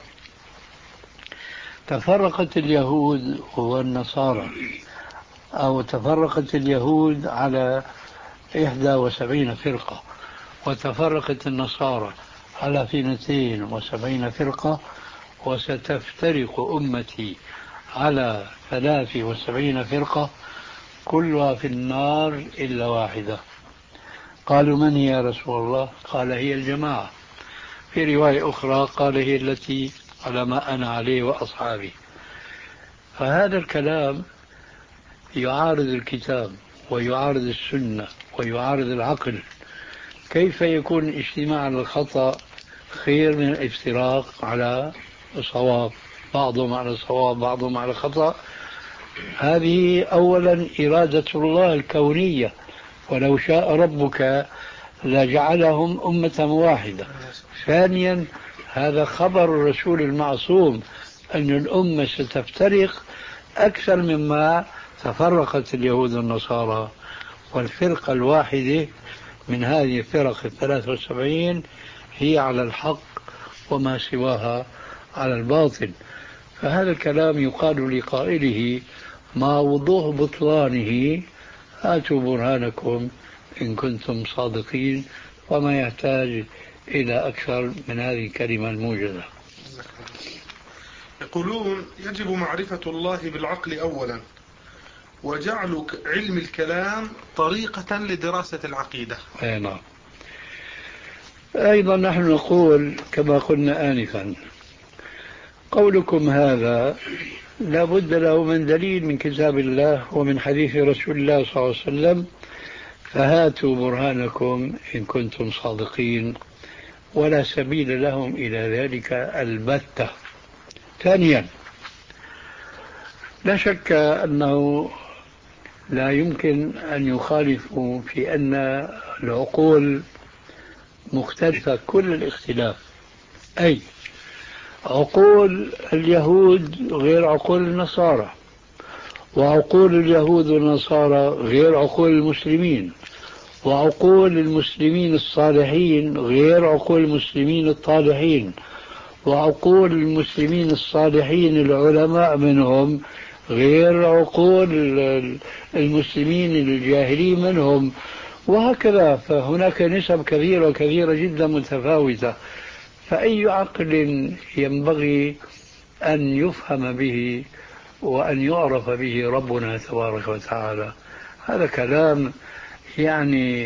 Speaker 3: تفرقت اليهود والنصارى، أو تفرقت اليهود على إحدى وسبعين فرقة، وتفرقت النصارى على اثنتين وسبعين فرقة، وستفترق أمتي على ثلاث وسبعين فرقة، كلها في النار إلا واحدة. قالوا: من هي يا رسول الله؟ قال: هي الجماعة. في رواية أخرى قال: هي التي على ما أنا عليه وأصحابي. فهذا الكلام يعارض الكتاب ويعارض السنة ويعارض العقل. كيف يكون الاجتماع على الخطأ خير من الافتراق على الصواب؟ بعضهم على الصواب بعضهم على الخطأ. هذه أولا إرادة الله الكونية، ولو شاء ربك لجعلهم أمة واحدة. ثانيا، هذا خبر الرسول المعصوم أن الأمة ستفترق أكثر مما تفرقت اليهود والنصارى. والفرقة الواحدة من هذه الفرق الثلاث والسبعين هي على الحق، وما سواها على الباطل. فهذا الكلام يقال لقائله مع وضوح بطلانه: هاتوا برهانكم إن كنتم صادقين. وما يحتاج إلى أكثر من هذه الكلمة الموجزة.
Speaker 2: يقولون: يجب معرفة الله بالعقل أولا، وجعل علم الكلام طريقة لدراسة العقيدة.
Speaker 3: أي نعم. أيضا نحن نقول كما قلنا آنفا: قولكم هذا لا بد له من دليل من كتاب الله ومن حديث رسول الله صلى الله عليه وسلم، فهاتوا برهانكم إن كنتم صادقين. ولا سبيل لهم إلى ذلك البتة. ثانيا، لا شك أنه لا يمكن أن يخالفوا في أن العقول مختلفة كل الاختلاف. أي عقول اليهود غير عقول النصارى، وعقول اليهود والنصارى غير عقول المسلمين، وعقول المسلمين الصالحين غير عقول المسلمين الطالحين، وعقول المسلمين الصالحين العلماء منهم غير عقول المسلمين الجاهلين منهم، وهكذا. فهناك نسب كثيرة كثيرة جدا متفاوتة. فأي عقل ينبغي أن يفهم به وأن يعرف به ربنا تبارك وتعالى؟ هذا كلام يعني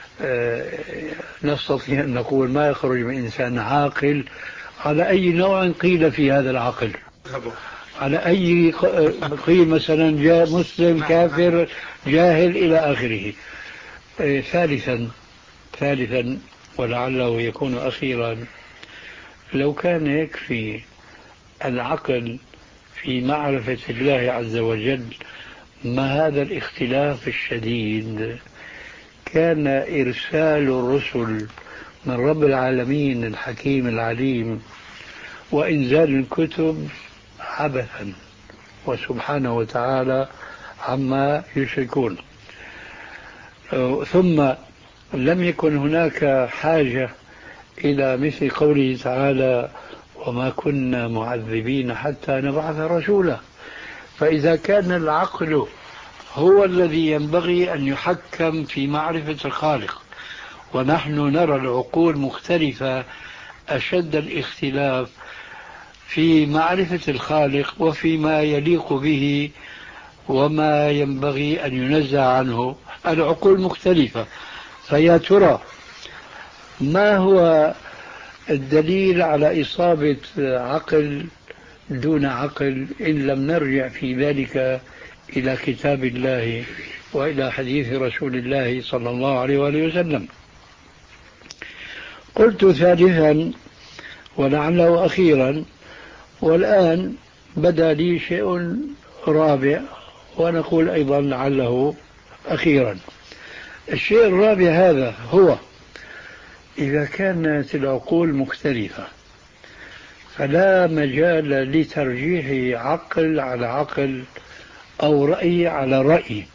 Speaker 3: نستطيع أن نقول ما يخرج من إنسان عاقل. على أي نوع قيل في هذا العقل؟ على أي قيل مثلا جاء مسلم كافر جاهل إلى آخره. ثالثا ثالثا ولعله يكون أخيرا: لو كان يكفي العقل في معرفة الله عز وجل ما هذا الاختلاف الشديد، كان إرسال الرسل من رب العالمين الحكيم العليم وإنزال الكتب عبثا وسبحانه وتعالى عما يشركون. ثم لم يكن هناك حاجة إلى مثل قوله تعالى: وما كنا معذبين حتى نبعث رسولا. فإذا كان العقل هو الذي ينبغي أن يحكم في معرفة الخالق، ونحن نرى العقول مختلفة أشد الاختلاف في معرفة الخالق وفيما يليق به وما ينبغي أن ينزع عنه، العقول مختلفة. فيا ترى ما هو الدليل على إصابة عقل دون عقل إن لم نرجع في ذلك إلى كتاب الله وإلى حديث رسول الله صلى الله عليه وآله وسلم؟ قلت ثالثا ولعله أخيرا، والآن بدا لي شيء رابع، ونقول أيضا لعله أخيرا. الشيء الرابع هذا هو إذا كانت العقول مختلفة فلا مجال لترجيح عقل على عقل أو رأي على رأي،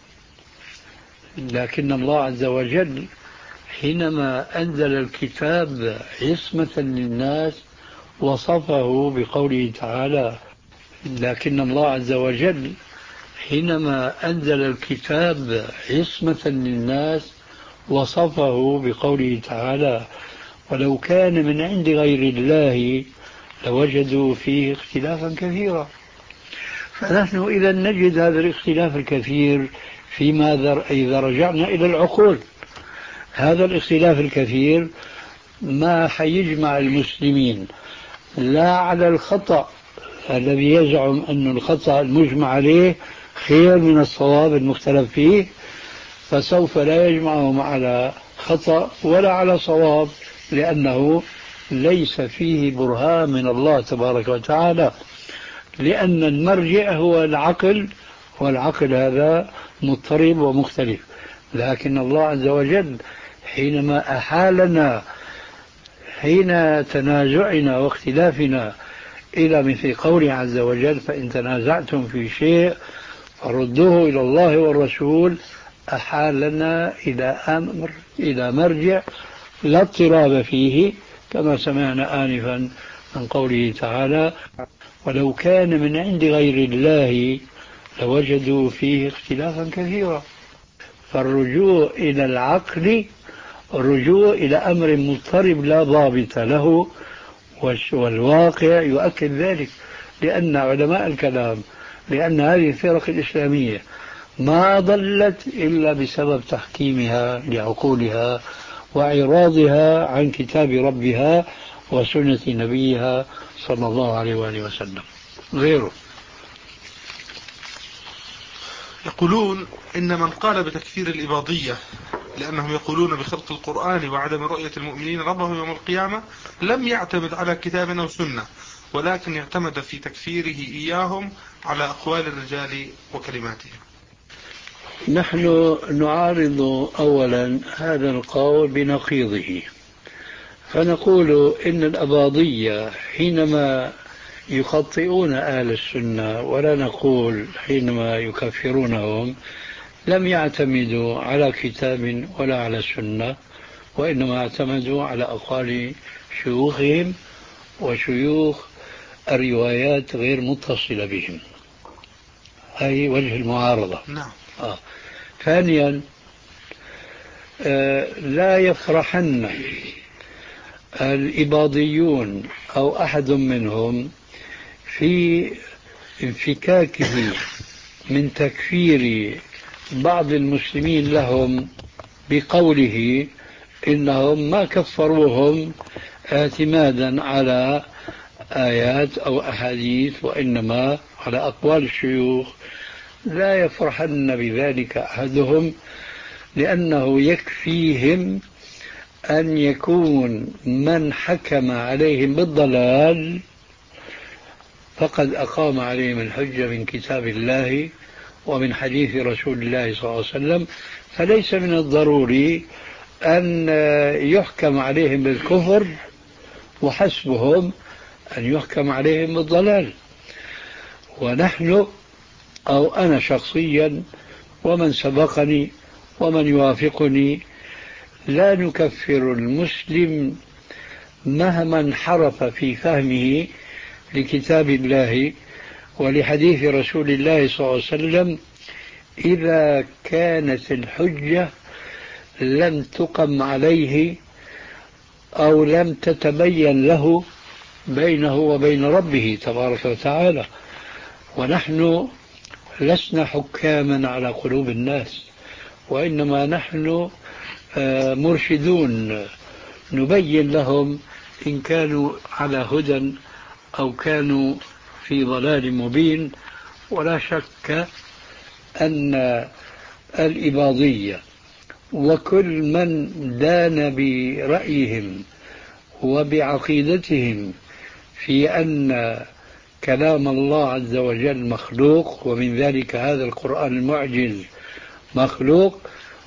Speaker 3: لكن الله عز وجل حينما أنزل الكتاب عصمة للناس وصفه بقوله تعالى لكن الله عز وجل حينما أنزل الكتاب عصمة للناس وصفه بقوله تعالى ولو كان من عند غير الله لوجدوا فيه اختلافا كثيرا. فنحن إذا نجد هذا الاختلاف الكثير في ماذا إذا رجعنا إلى العقول. هذا الاختلاف الكثير ما حيجمع المسلمين لا على الخطأ الذي يزعم أن الخطأ المجمع عليه خير من الصواب المختلف فيه، فسوف لا يجمعهم على خطأ ولا على صواب، لأنه ليس فيه برهان من الله تبارك وتعالى، لأن المرجع هو العقل، والعقل هذا مضطرب ومختلف. لكن الله عز وجل حينما أحالنا حين تنازعنا واختلافنا إلى مثل قوله عز وجل فإن تنازعتم في شيء فردوه إلى الله والرسول، أحالنا إلى أمر إلى مرجع لا اضطراب فيه، كما سمعنا آنفا من قوله تعالى ولو كان من عند غير الله لوجدوا فيه اختلافا كثيرا. فالرجوع إلى العقل الرجوع إلى أمر مضطرب لا ضابط له، والواقع يؤكد ذلك، لأن علماء الكلام لأن هذه الفرق الإسلامية ما ضلت إلا بسبب تحكيمها لعقولها وإعراضها عن كتاب ربها وسنة نبيها صلى الله عليه وآله وسلم غيره.
Speaker 2: يقولون إن من قال بتكفير الإباضية لأنهم يقولون بخلق القرآن وعدم رؤية المؤمنين ربهم يوم القيامة لم يعتمد على كتاب أو سنة، ولكن يعتمد في تكفيره إياهم على أقوال الرجال وكلماتهم.
Speaker 3: نحن نعارض أولا هذا القول بنقيضه، فنقول إن الأباضية حينما يخطئون أهل السنة، ولا نقول حينما يكفرونهم، لم يعتمدوا على كتاب ولا على سنة، وإنما اعتمدوا على أقوال شيوخهم وشيوخ الروايات غير متصلة بهم. هذه وجه المعارضة.
Speaker 2: نعم.
Speaker 3: آه. ثانيا آه لا يفرحن الإباضيون أو أحد منهم في انفكاكه من تكفير بعض المسلمين لهم بقوله إنهم ما كفروهم اعتمادا على آيات أو أحاديث وإنما على أقوال الشيوخ. لا يفرحن بذلك أحدهم، لأنه يكفيهم أن يكون من حكم عليهم بالضلال فقد أقام عليهم الحجة من كتاب الله ومن حديث رسول الله صلى الله عليه وسلم، فليس من الضروري أن يحكم عليهم بالكفر، وحسبهم أن يحكم عليهم بالضلال. ونحن أو أنا شخصيا ومن سبقني ومن يوافقني لا نكفر المسلم مهما انحرف في فهمه لكتاب الله ولحديث رسول الله صلى الله عليه وسلم إذا كانت الحجة لم تقم عليه أو لم تتبين له بينه وبين ربه تبارك وتعالى. ونحن لسنا حكاما على قلوب الناس، وإنما نحن مرشدون نبين لهم إن كانوا على هدى أو كانوا في ضلال مبين. ولا شك أن الإباضية وكل من دان برأيهم وبعقيدتهم في أن كلام الله عز وجل مخلوق، ومن ذلك هذا القرآن المعجز مخلوق.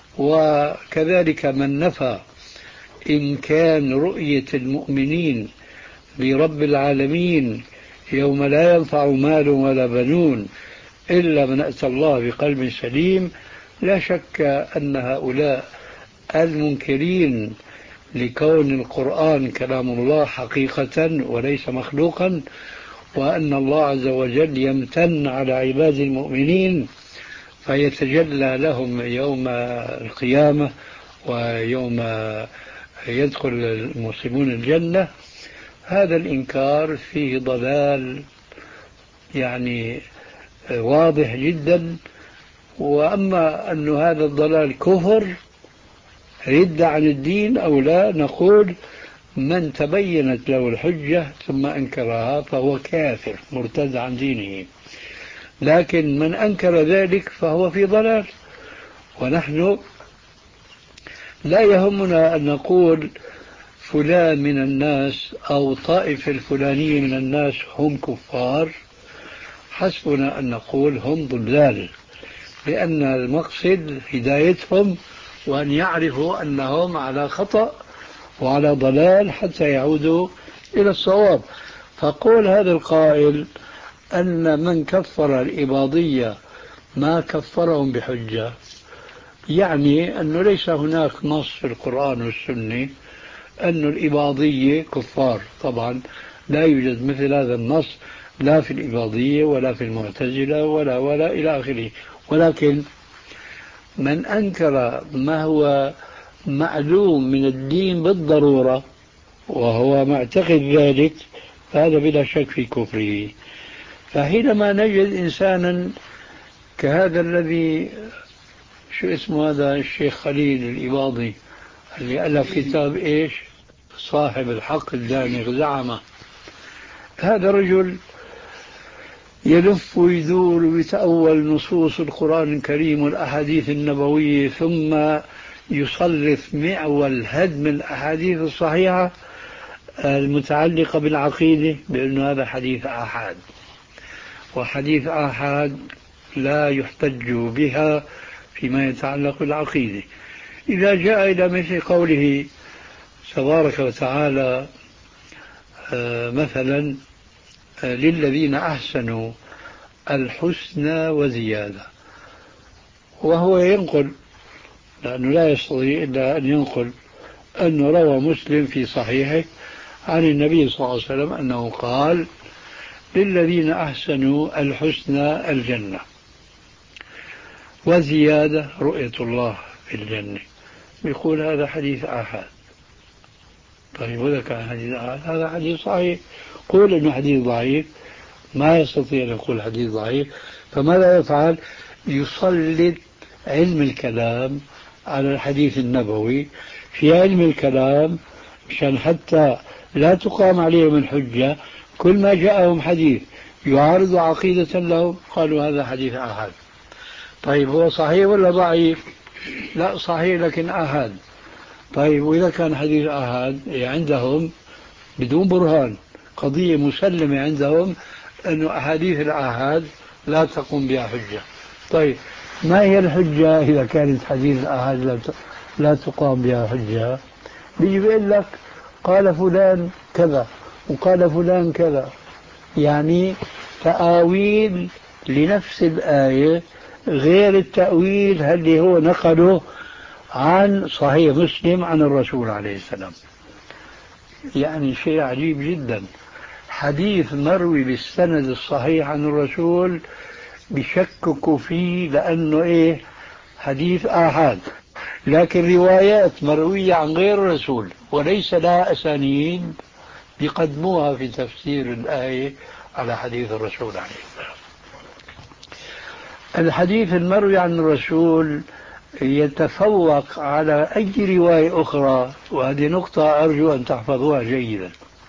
Speaker 3: وكذلك من نفى إن كان رؤية المؤمنين لرب العالمين يوم لا ينفع مال ولا بنون إلا من أتى الله بقلب سليم، لا شك أن هؤلاء المنكرين لكون القرآن كلام الله حقيقة وليس مخلوقا، وأن الله عز وجل يمتن على عباد المؤمنين فيتجلى لهم يوم القيامة ويوم يدخل المسلمون الجنة، هذا الإنكار فيه ضلال يعني واضح جدا. وأما أن هذا الضلال كفر رد عن الدين أو لا، نقول من تبينت له الحجة ثم أنكرها فهو كافر مرتد عن دينه، لكن من أنكر ذلك فهو في ضلال. ونحن لا يهمنا أن نقول فلان من الناس أو طائفة الفلانية من الناس هم كفار، حسبنا أن نقول هم ضلال، لأن المقصد هدايتهم وأن يعرفوا أنهم على خطأ وعلى ضلال حتى يعودوا إلى الصواب. فقول هذا القائل أن من كفر الإباضية ما كفرهم بحجة، يعني أنه ليس هناك نص في القرآن والسنة أن الإباضية كفار. طبعا لا يوجد مثل هذا النص لا في الإباضية ولا في المعتزلة ولا ولا إلى آخره. ولكن من أنكر ما هو معلوم من الدين بالضرورة وهو معتقد ذلك فهذا بلا شك في كفره. فحينما نجد إنسانا كهذا الذي شو اسمه هذا الشيخ خليل الإباضي اللي ألف كتاب إيش صاحب الحق الدامغ زعمه، هذا رجل يلف ويدور ويتأول نصوص القرآن الكريم والأحاديث النبوية ثم يصرف معول هدم الأحاديث الصحيحة المتعلقة بالعقيدة بأنه هذا حديث آحاد، وحديث آحاد لا يحتج بها فيما يتعلق بالعقيدة. إذا جاء إلى مثل قوله تبارك وتعالى مثلا للذين أحسنوا الحسنى وزيادة، وهو ينقل لأنه لا يستطيع إلا أن ينقل أنه روى مسلم في صحيحه عن النبي صلى الله عليه وسلم أنه قال للذين أحسنوا الحسنى الجنة وزيادة رؤية الله في الجنة، يقول هذا حديث آحاد. طيب وإذا كان حديث آحاد هذا حديث صحيح، قول إنه حديث ضعيف، ما يستطيع أن يقول حديث ضعيف. فماذا يفعل؟ يسلط علم الكلام على الحديث النبوي في علم الكلام مشان حتى لا تقام عليهم الحجة. كل ما جاءهم حديث يعارض عقيدة لهم قالوا هذا حديث آحاد. طيب هو صحيح ولا ضعيف؟ لا صحيح لكن آحاد. طيب وإذا كان حديث آحاد عندهم بدون برهان قضية مسلمة عندهم أنه أحاديث الآحاد لا تقوم بها حجة. طيب ما هي الحجة إذا كانت حديث الآحاد لا تقام بها حجة؟ بيجي بيقول لك قال فلان كذا وقال فلان كذا، يعني تأويل لنفس الآية غير التأويل اللي هو نقله عن صحيح مسلم عن الرسول عليه السلام. يعني شيء عجيب جدا، حديث مروي بالسند الصحيح عن الرسول بشككوا فيه لأنه إيه حديث آحاد، لكن روايات مروية عن غير الرسول وليس لها أسانيد بيقدموها في تفسير الآية على حديث الرسول عليه السلام. الحديث المروي عن الرسول يتفوق على أي رواية أخرى، وهذه نقطة أرجو أن تحفظوها جيدا.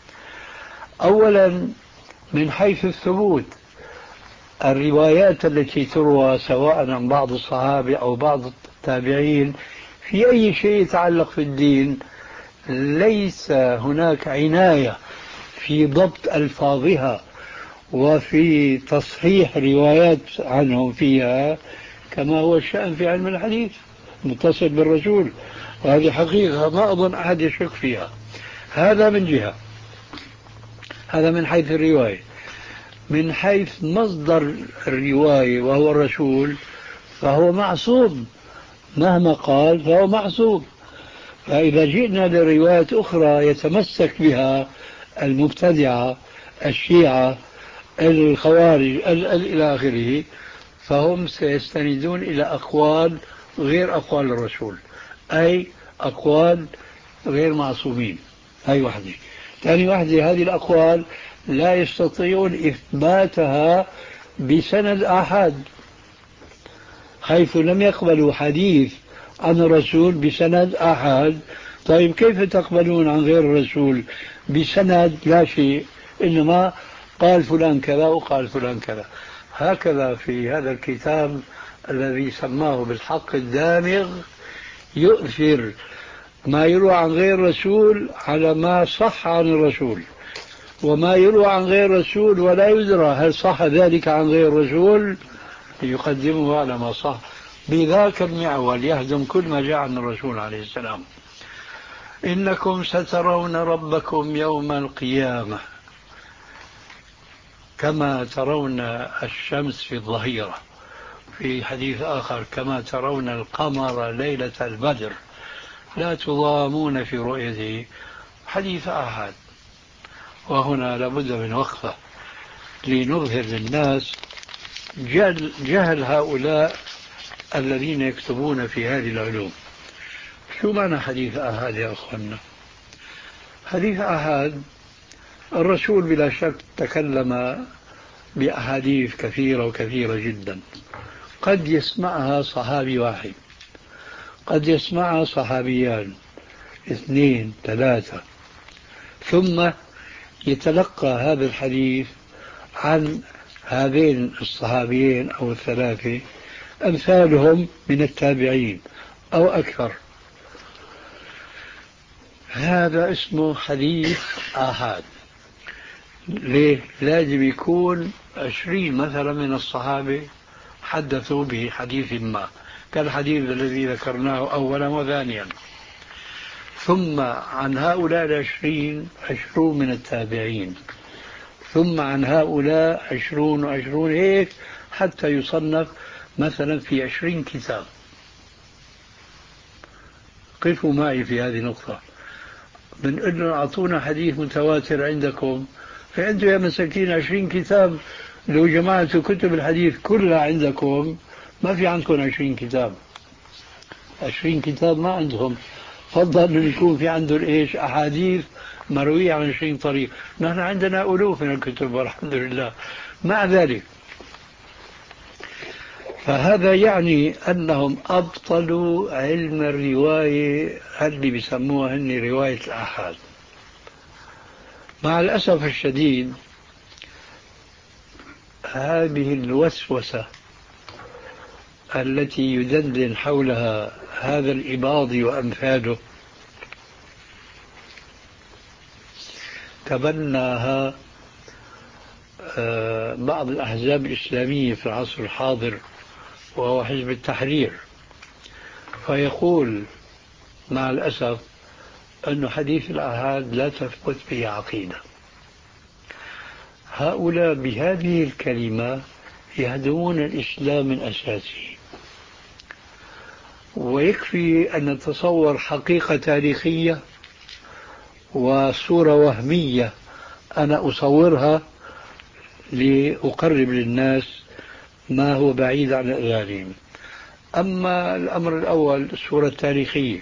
Speaker 3: أولا من حيث الثبوت، الروايات التي تروى سواء عن بعض الصحابة أو بعض التابعين في أي شيء يتعلق في الدين ليس هناك عناية في ضبط ألفاظها وفي تصحيح روايات عنهم فيها كما هو الشأن في علم الحديث، متصل بالرسول، وهذه حقيقة ما أظن أحد يشك فيها. هذا من جهة، هذا من حيث الرواية. من حيث مصدر الرواية وهو الرسول فهو معصوم، مهما قال فهو معصوم. فإذا جئنا لروايات أخرى يتمسك بها المبتدعة الشيعة الخوارج إلى آخره، فهم سيستندون إلى أقوال غير أقوال الرسول، أي أقوال غير معصومين. هاي وحدة. ثاني وحدة، هذه الأقوال لا يستطيعون إثباتها بسند آحاد، حيث لم يقبلوا حديث عن الرسول بسند آحاد. طيب كيف تقبلون عن غير الرسول بسند لا شيء، إنما قال فلان كذا وقال فلان كذا؟ هكذا في هذا الكتاب الذي سماه بالحق الدامغ يؤثر ما يروى عن غير الرسول على ما صح عن الرسول، وما يروى عن غير الرسول ولا يدرى هل صح ذلك عن غير الرسول يقدمه على ما صح. بذاك المعول يهدم كل ما جاء عن الرسول عليه السلام. إنكم سترون ربكم يوم القيامة كما ترون الشمس في الظهيرة، في حديث آخر كما ترون القمر ليلة البدر لا تضامون في رؤيته، حديث آحاد. وهنا لابد من وقفة لنظهر للناس جهل, جهل هؤلاء الذين يكتبون في هذه العلوم. شو معنى حديث آحاد يا أخوانا؟ حديث آحاد، الرسول بلا شك تكلم بأحاديث كثيرة وكثيرة جدا، قد يسمعها صحابي واحد، قد يسمعها صحابيان اثنين ثلاثة، ثم يتلقى هذا الحديث عن هذين الصحابيين أو الثلاثة أمثالهم من التابعين أو أكثر. هذا اسمه حديث آحاد. ليه؟ لازم يكون عشرين مثلا من الصحابة حدثوا بحديث ما، كالحديث الذي ذكرناه أولا وثانيا، ثم عن هؤلاء العشرين عشرون من التابعين، ثم عن هؤلاء عشرون وعشرون، هيك حتى يصنف مثلا في عشرين كتاب. قفوا معي في هذه النقطة. بنقول لهم أعطونا حديث متواتر عندكم، فأنتم يا مساكين عشرين كتاب، لو جمعتوا كتب الحديث كلها عندكم ما في عندكم عشرين كتاب. عشرين كتاب ما عندهم، فضل أن يكون في عندهم إيش؟ أحاديث مروية عن عشرين طريق. نحن عندنا ألوف من الكتب والحمد لله. مع ذلك فهذا يعني أنهم أبطلوا علم الرواية اللي بيسموها هن رواية الآحاد. مع الأسف الشديد هذه الوسوسة التي يدندن حولها هذا الإباضي وأمثاله تبناها بعض الأحزاب الإسلامية في العصر الحاضر، وهو حزب التحرير، فيقول مع الأسف أن حديث الآحاد لا تثبت به عقيدة. هؤلاء بهذه الكلمة يهدمون الإسلام من أساسه. ويكفي أن نتصور حقيقة تاريخية وصورة وهمية أنا أصورها لأقرب للناس ما هو بعيد عن أذهانهم. أما الأمر الأول الصورة التاريخية،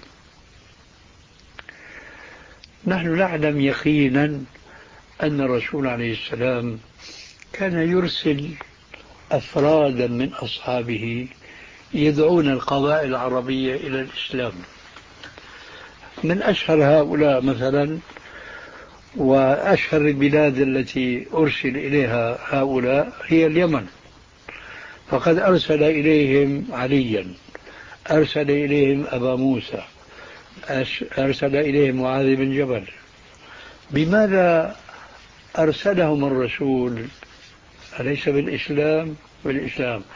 Speaker 3: نحن نعلم يقينا أن الرسول عليه السلام كان يرسل أفرادا من أصحابه يدعون القبائل العربية إلى الإسلام. من أشهر هؤلاء مثلا وأشهر البلاد التي أرسل إليها هؤلاء هي اليمن، فقد أرسل إليهم عليا، أرسل إليهم أبا موسى، أرسل إليهم معاذ بن جبل. بماذا أرسلهم الرسول؟ أليس بالإسلام؟ بالإسلام.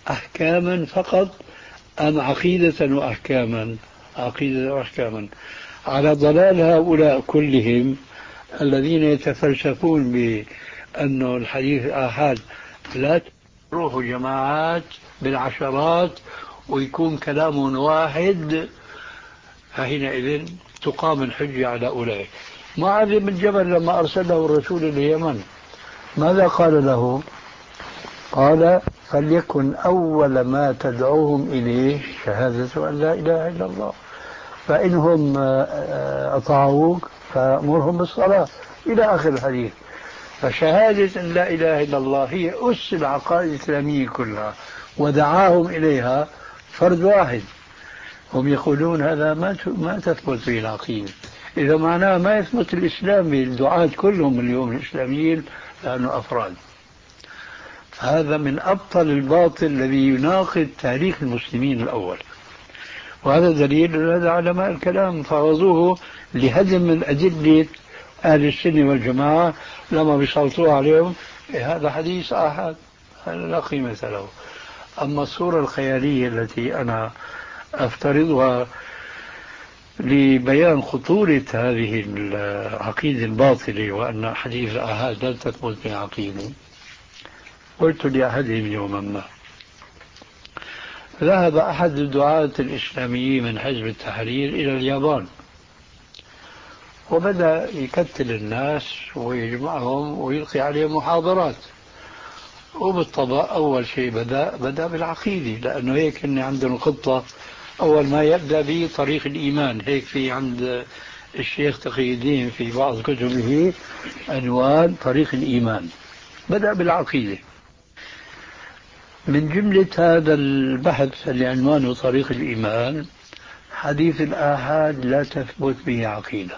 Speaker 3: أحكاما فقط أم عقيدة وأحكاما؟ عقيدة وأحكاما، على ضلال هؤلاء كلهم الذين يتفلسفون بأن الحديث الآحاد لا تروح جماعات بالعشرات ويكون كلام واحد، فحينئذ تقام الحجة على أولئك. معاذ بن جبل لما أرسله الرسول اليمن ماذا قال له؟ قال فليكن أول ما تدعوهم إليه شهادة أن لا إله إلا الله، فإنهم أطاعوك فأمرهم بالصلاة إلى آخر الحديث. فشهادة أن لا إله إلا الله هي أس العقائد الإسلامية كلها، ودعاهم إليها فرد واحد. هم يقولون هذا ما ما تثبت به العقيدة، إذا معناه ما يثبت الإسلام بالدعاة كلهم اليوم الإسلاميين لأنه أفراد. هذا من أبطل الباطل الذي يناقض تاريخ المسلمين الأول، وهذا دليل هذا علماء الكلام فوضوه لهدم الأدلة أهل السنة والجماعة لما بيسلطوا عليهم هذا حديث آحاد، هذا لا قيمة له. أما الصورة الخيالية التي أنا أفترضها لبيان خطورة هذه العقيدة الباطلة وأن حديث الآحاد لا تثبت به عقيدة، قلت لأحدهم يوما ما ذهب أحد الدعاة الإسلاميين من حزب التحرير إلى اليابان وبدأ يكتل الناس ويجمعهم ويلقي عليهم محاضرات، وبالطبع أول شيء بدأ بدأ بالعقيدة، لأنه هيك إن عندهم الخطة أول ما يبدأ به طريق الإيمان. هيك في عند الشيخ تقي الدين في بعض كتبه عنوان طريق الإيمان، بدأ بالعقيدة. من جملة هذا البحث اللي عنوانه طريق الإيمان حديث الآحاد لا تثبت به عقيدة.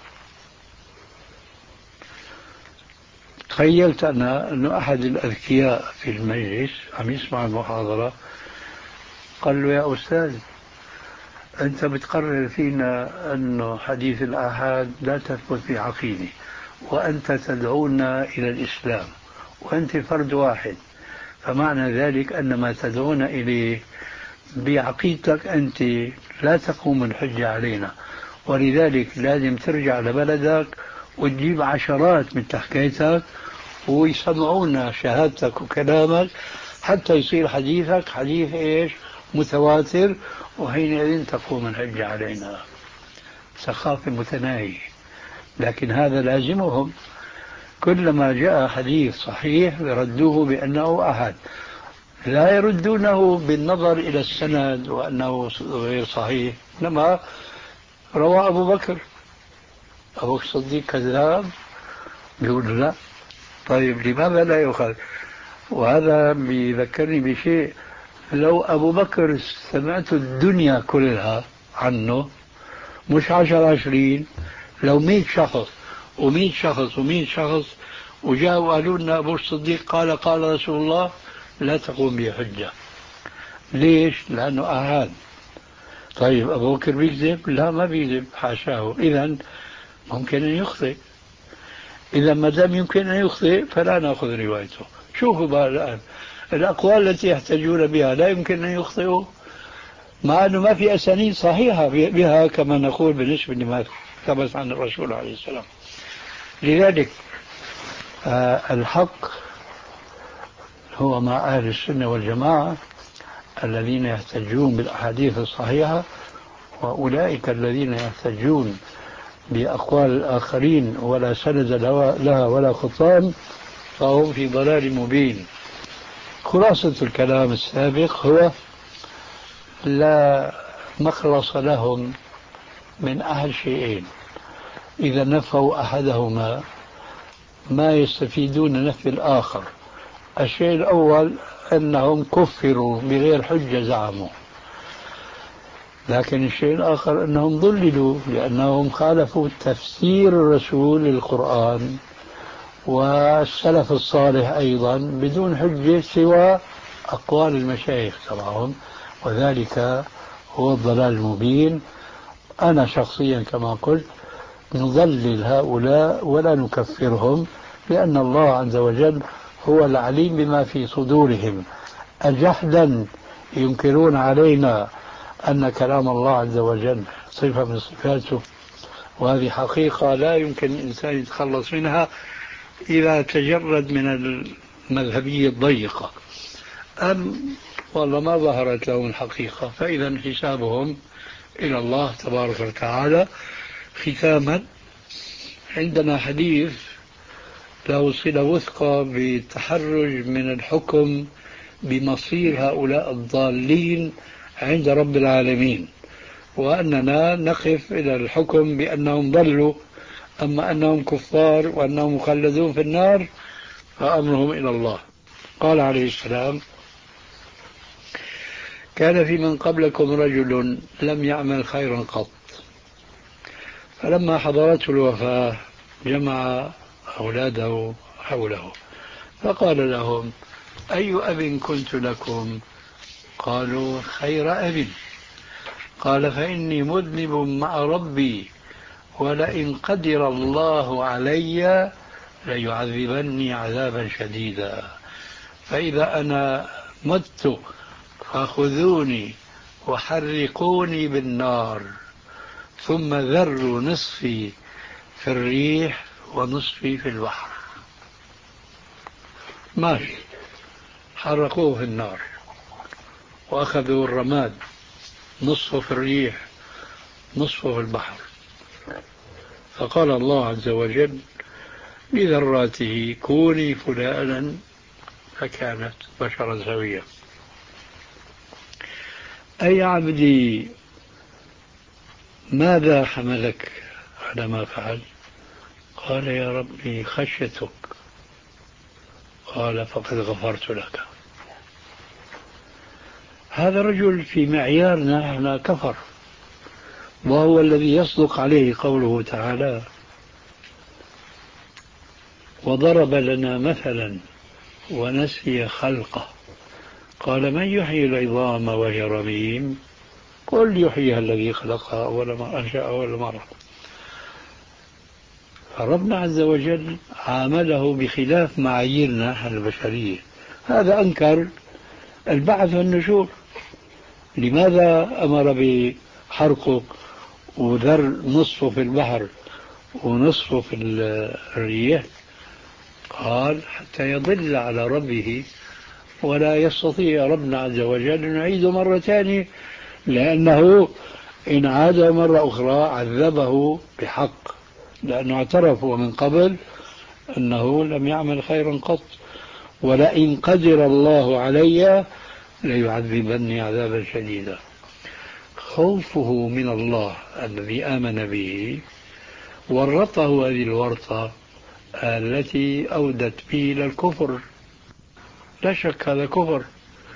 Speaker 3: تخيلت أنا أنه أحد الأذكياء في المجلس عم يسمع المحاضرة قال له يا أستاذ أنت بتقرر فينا أنه حديث الآحاد لا تثبت به عقيدة وأنت تدعونا إلى الإسلام وأنت فرد واحد، فمعنى ذلك أن ما تدعون إليه بعقيدتك أنت لا تقوم الحجة علينا، ولذلك لازم ترجع لبلدك وتجيب عشرات من حكايتك ويسمعونا شهادتك وكلامك حتى يصير حديثك حديث إيش متواتر، وحينئذ تقوم الحجة علينا. ثقافة متناهية، لكن هذا لازمهم، كلما جاء حديث صحيح يردوه بأنه أحد، لا يردونه بالنظر إلى السند وأنه غير صحيح. إنما روى أبو بكر، أبو الصديق كذاب، يقول لا. طيب لماذا لا يؤخذ؟ وهذا بيذكرني بشيء، لو أبو بكر سمعت الدنيا كلها عنه مش عشر عشرين، لو مئة شخص ومئة شخص ومئة شخص وجاءوا وقالوا لنا أبو الصديق قال قال رسول الله، لا تقوم به حجة. ليش؟ لأنه أحد. طيب أبو بكر بيكذب؟ لا ما بيكذب، حاشاه. إذن ممكن أن يخطئ، إذا ما دام يمكن أن يخطئ فلا نأخذ روايته. شوفوا بقى الآن الأقوال التي يحتجون بها لا يمكن أن يخطئوا، مع أنه ما في أسانيد صحيحة بها كما نقول بالنسبة لما ثبت عن الرسول عليه السلام. لذلك آه الحق هو مع أهل السنة والجماعة الذين يحتجون بالأحاديث الصحيحة، وأولئك الذين يحتجون بأقوال الآخرين ولا سند لها ولا خطان فهم في ضلال مبين. خلاصة الكلام السابق هو لا مخلص لهم من أحد شيئين، إذا نفوا أحدهما ما يستفيدون نفي الآخر. الشيء الأول أنهم كفروا بغير حجة زعموا، لكن الشيء الآخر أنهم ضللوا لأنهم خالفوا تفسير الرسول للقرآن والسلف الصالح أيضا بدون حجة سوى أقوال المشايخ تبعهم، وذلك هو الضلال المبين. أنا شخصيا كما قلت نضلل هؤلاء ولا نكفرهم، لأن الله عز وجل هو العليم بما في صدورهم، أجحدا ينكرون علينا أن كلام الله عز وجل صفة من صفاته، وهذه حقيقة لا يمكن الإنسان يتخلص منها إذا تجرد من المذهبية الضيقة، أم والله ما ظهرت لهم الحقيقة، فإذا حسابهم إلى الله تبارك وتعالى. ختاما، عندنا حديث له صلة وثقة بالتحرج من الحكم بمصير هؤلاء الضالين عند رب العالمين، وأننا نقف إلى الحكم بأنهم ضلوا، أما أنهم كفار وأنهم مخلدون في النار فأمرهم إلى الله. قال عليه السلام: كان في من قبلكم رجل لم يعمل خيرا قط، فلما حضرته الوفاة جمع أولاده حوله فقال لهم: أي أب كنت لكم؟ قالوا: خير أب. قال: فإني مذنب مع ربي، ولئن قدر الله علي ليعذبني عذابا شديدا، فإذا أنا مت فخذوني وحرقوني بالنار، ثم ذروا نصفي في الريح ونصفي في البحر. ماشي، حرقوه في النار وأخذوا الرماد، نصفه في الريح نصفه في البحر. فقال الله عز وجل لذراته: كوني فلانا، فكانت بشرا سويا. أي عبدي ماذا حملك على ما فعل؟ قال: يا ربي خشيتك. قال: فقد غفرت لك. هذا الرجل في معيارنا احنا كفر، وهو الذي يصدق عليه قوله تعالى: وضرب لنا مثلا ونسي خلقه قال: من يحيي العظام وهي رميم؟ قل يحييها الذي خلقها أول ما أنشأ أول مرة. فربنا عز وجل عامله بخلاف معاييرنا البشرية. هذا أنكر البعث والنشور، لماذا أمر بحرقه وذر نصفه في البحر ونصفه في الريح؟ قال: حتى يضل على ربه ولا يستطيع ربنا عز وجل أن يعيده مرة ثانية، لأنه إن عاد مرة أخرى عذبه بحق، لأنه اعترف من قبل أنه لم يعمل خيرا قط. ولئن قدر الله علي ليعذبني عذابا شديدا. خوفه من الله الذي آمن به ورطه هذه الورطة التي أودت به إلى الكفر. لا شك هذا كفر،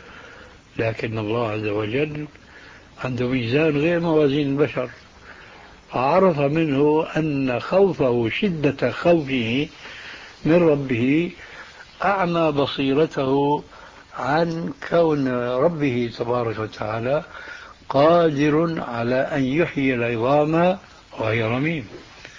Speaker 3: لكن الله عز وجل عنده ميزان غير موازين البشر، عرف منه أن خوفه شدة خوفه من ربه أعمى بصيرته عن كون ربه تبارك وتعالى قادر على أن يحيي العظام وهي رميم.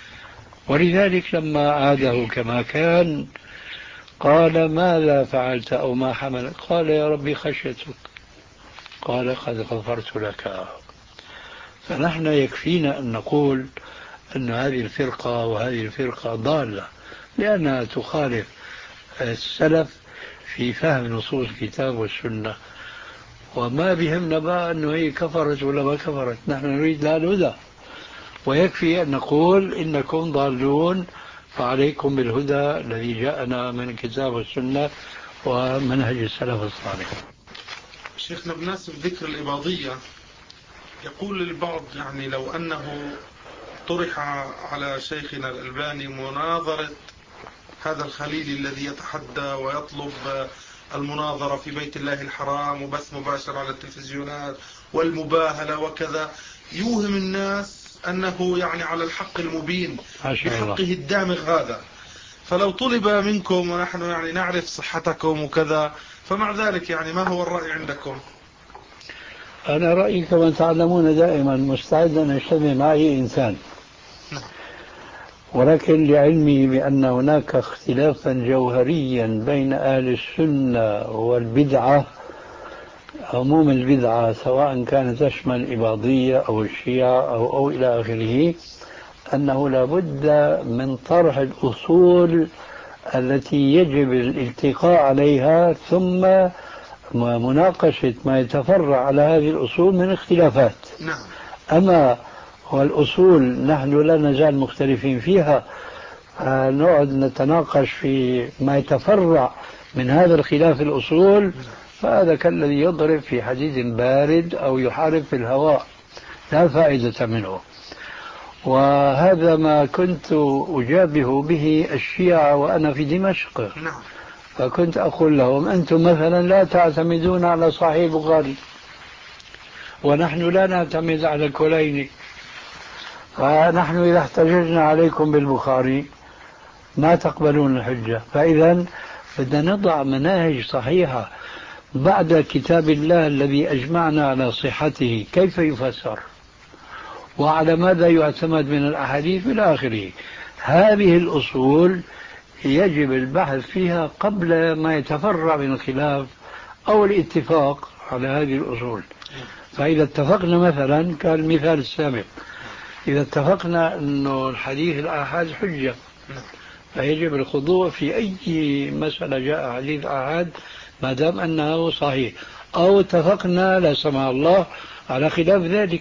Speaker 3: ولذلك لما عاده كما كان قال: ماذا فعلت أو ما حملك؟ قال: يا ربي خشيتك. قال: قد غفرت لك. فنحن يكفينا أن نقول أن هذه الفرقة وهذه الفرقة ضالة، لأنها تخالف السلف في فهم نصوص الكتاب والسنة، وما بهمنا بقى أنه هي كفرت ولا ما كفرت، نحن نريد لها الهدى، ويكفي أن نقول إنكم ضالون فعليكم بالهدى الذي جاءنا من الكتاب والسنة ومنهج السلف الصالح.
Speaker 2: شيخنا بناسب ذكر الإباضية، يقول البعض يعني لو أنه طرح على شيخنا الألباني مناظرة هذا الخليل الذي يتحدى ويطلب المناظرة في بيت الله الحرام وبث مباشر على التلفزيونات والمباهلة وكذا، يوهم الناس أنه يعني على الحق المبين بحقه الدامغ هذا، فلو طلب منكم ونحن يعني نعرف صحتكم وكذا، فمع ذلك يعني ما هو الرأي عندكم؟
Speaker 3: أنا رأيي كما تعلمون دائما مستعد أن يجتمع معي إنسان، ولكن لعلمي بأن هناك اختلافا جوهريا بين أهل السنة والبدعة عموم البدعة سواء كانت تشمل الإباضية أو الشيعة أو, أو إلى آخره أنه لابد من طرح الأصول التي يجب الالتقاء عليها ثم مناقشة ما يتفرع على هذه الأصول من اختلافات.
Speaker 2: نعم.
Speaker 3: أما والأصول نحن لا نزال مختلفين فيها، نقعد نتناقش في ما يتفرع من هذا الخلاف الأصول، فهذا كالذي يضرب في حديد بارد أو يحارب في الهواء، لا فائدة منه. وهذا ما كنت أجابه به الشيعة وأنا في دمشق.
Speaker 2: نعم.
Speaker 3: فكنت أقول لهم أنتم مثلا لا تعتمدون على صحيح البخاري ونحن لا نعتمد على الكليني، فنحن إذا احتججنا عليكم بالبخاري ما تقبلون الحجة. فإذا بدنا نضع مناهج صحيحة بعد كتاب الله الذي أجمعنا على صحته كيف يفسر وعلى ماذا يعتمد من الأحاديث إلى آخره. هذه الأصول يجب البحث فيها قبل ما يتفرع من الخلاف أو الاتفاق على هذه الأصول. فإذا اتفقنا مثلا كالمثال السابق، إذا اتفقنا أنه الحديث الآحاد حجة فيجب الخضوع في أي مسألة جاء حديث آحاد ما دام أنه صحيح، أو اتفقنا لا سمح الله على خلاف ذلك،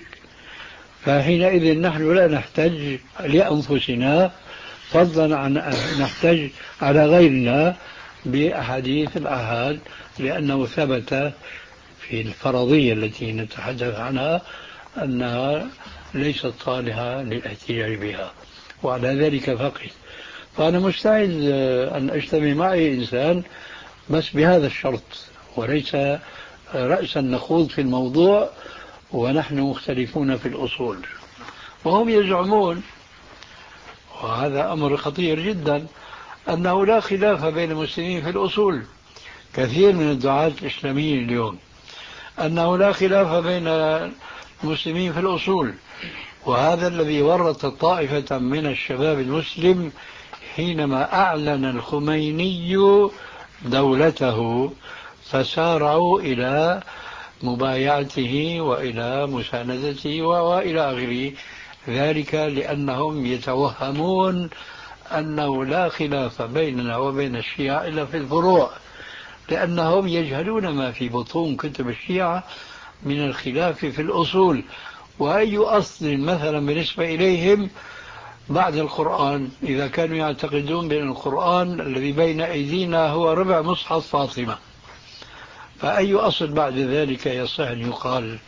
Speaker 3: فحينئذ نحن لا نحتج لأنفسنا فضلا عن أن نحتج على غيرنا بأحاديث الآحاد، لأنه ثبت في الفرضية التي نتحدث عنها أنها ليست صالحة للاحتجاج بها، وعلى ذلك فقط. فأنا مستعد أن أجتمع معي إنسان بس بهذا الشرط، وليس رأسا نخوض في الموضوع ونحن مختلفون في الأصول. وهم يزعمون، وهذا أمر خطير جدا، أنه لا خلاف بين المسلمين في الأصول. كثير من الدعاة الإسلاميين اليوم أنه لا خلاف بين المسلمين في الأصول، وهذا الذي ورط طائفة من الشباب المسلم حينما أعلن الخميني دولته فسارعوا إلى مبايعته وإلى مساندته وإلى آخره، ذلك لأنهم يتوهمون أنه لا خلاف بيننا وبين الشيعة إلا في الفروع، لأنهم يجهلون ما في بطون كتب الشيعة من الخلاف في الأصول. وأي أصل مثلا بالنسبة إليهم بعد القرآن، إذا كانوا يعتقدون بأن القرآن الذي بين أيدينا هو ربع مصحف فاطمة، فأي أصل بعد ذلك يصح أن يقال؟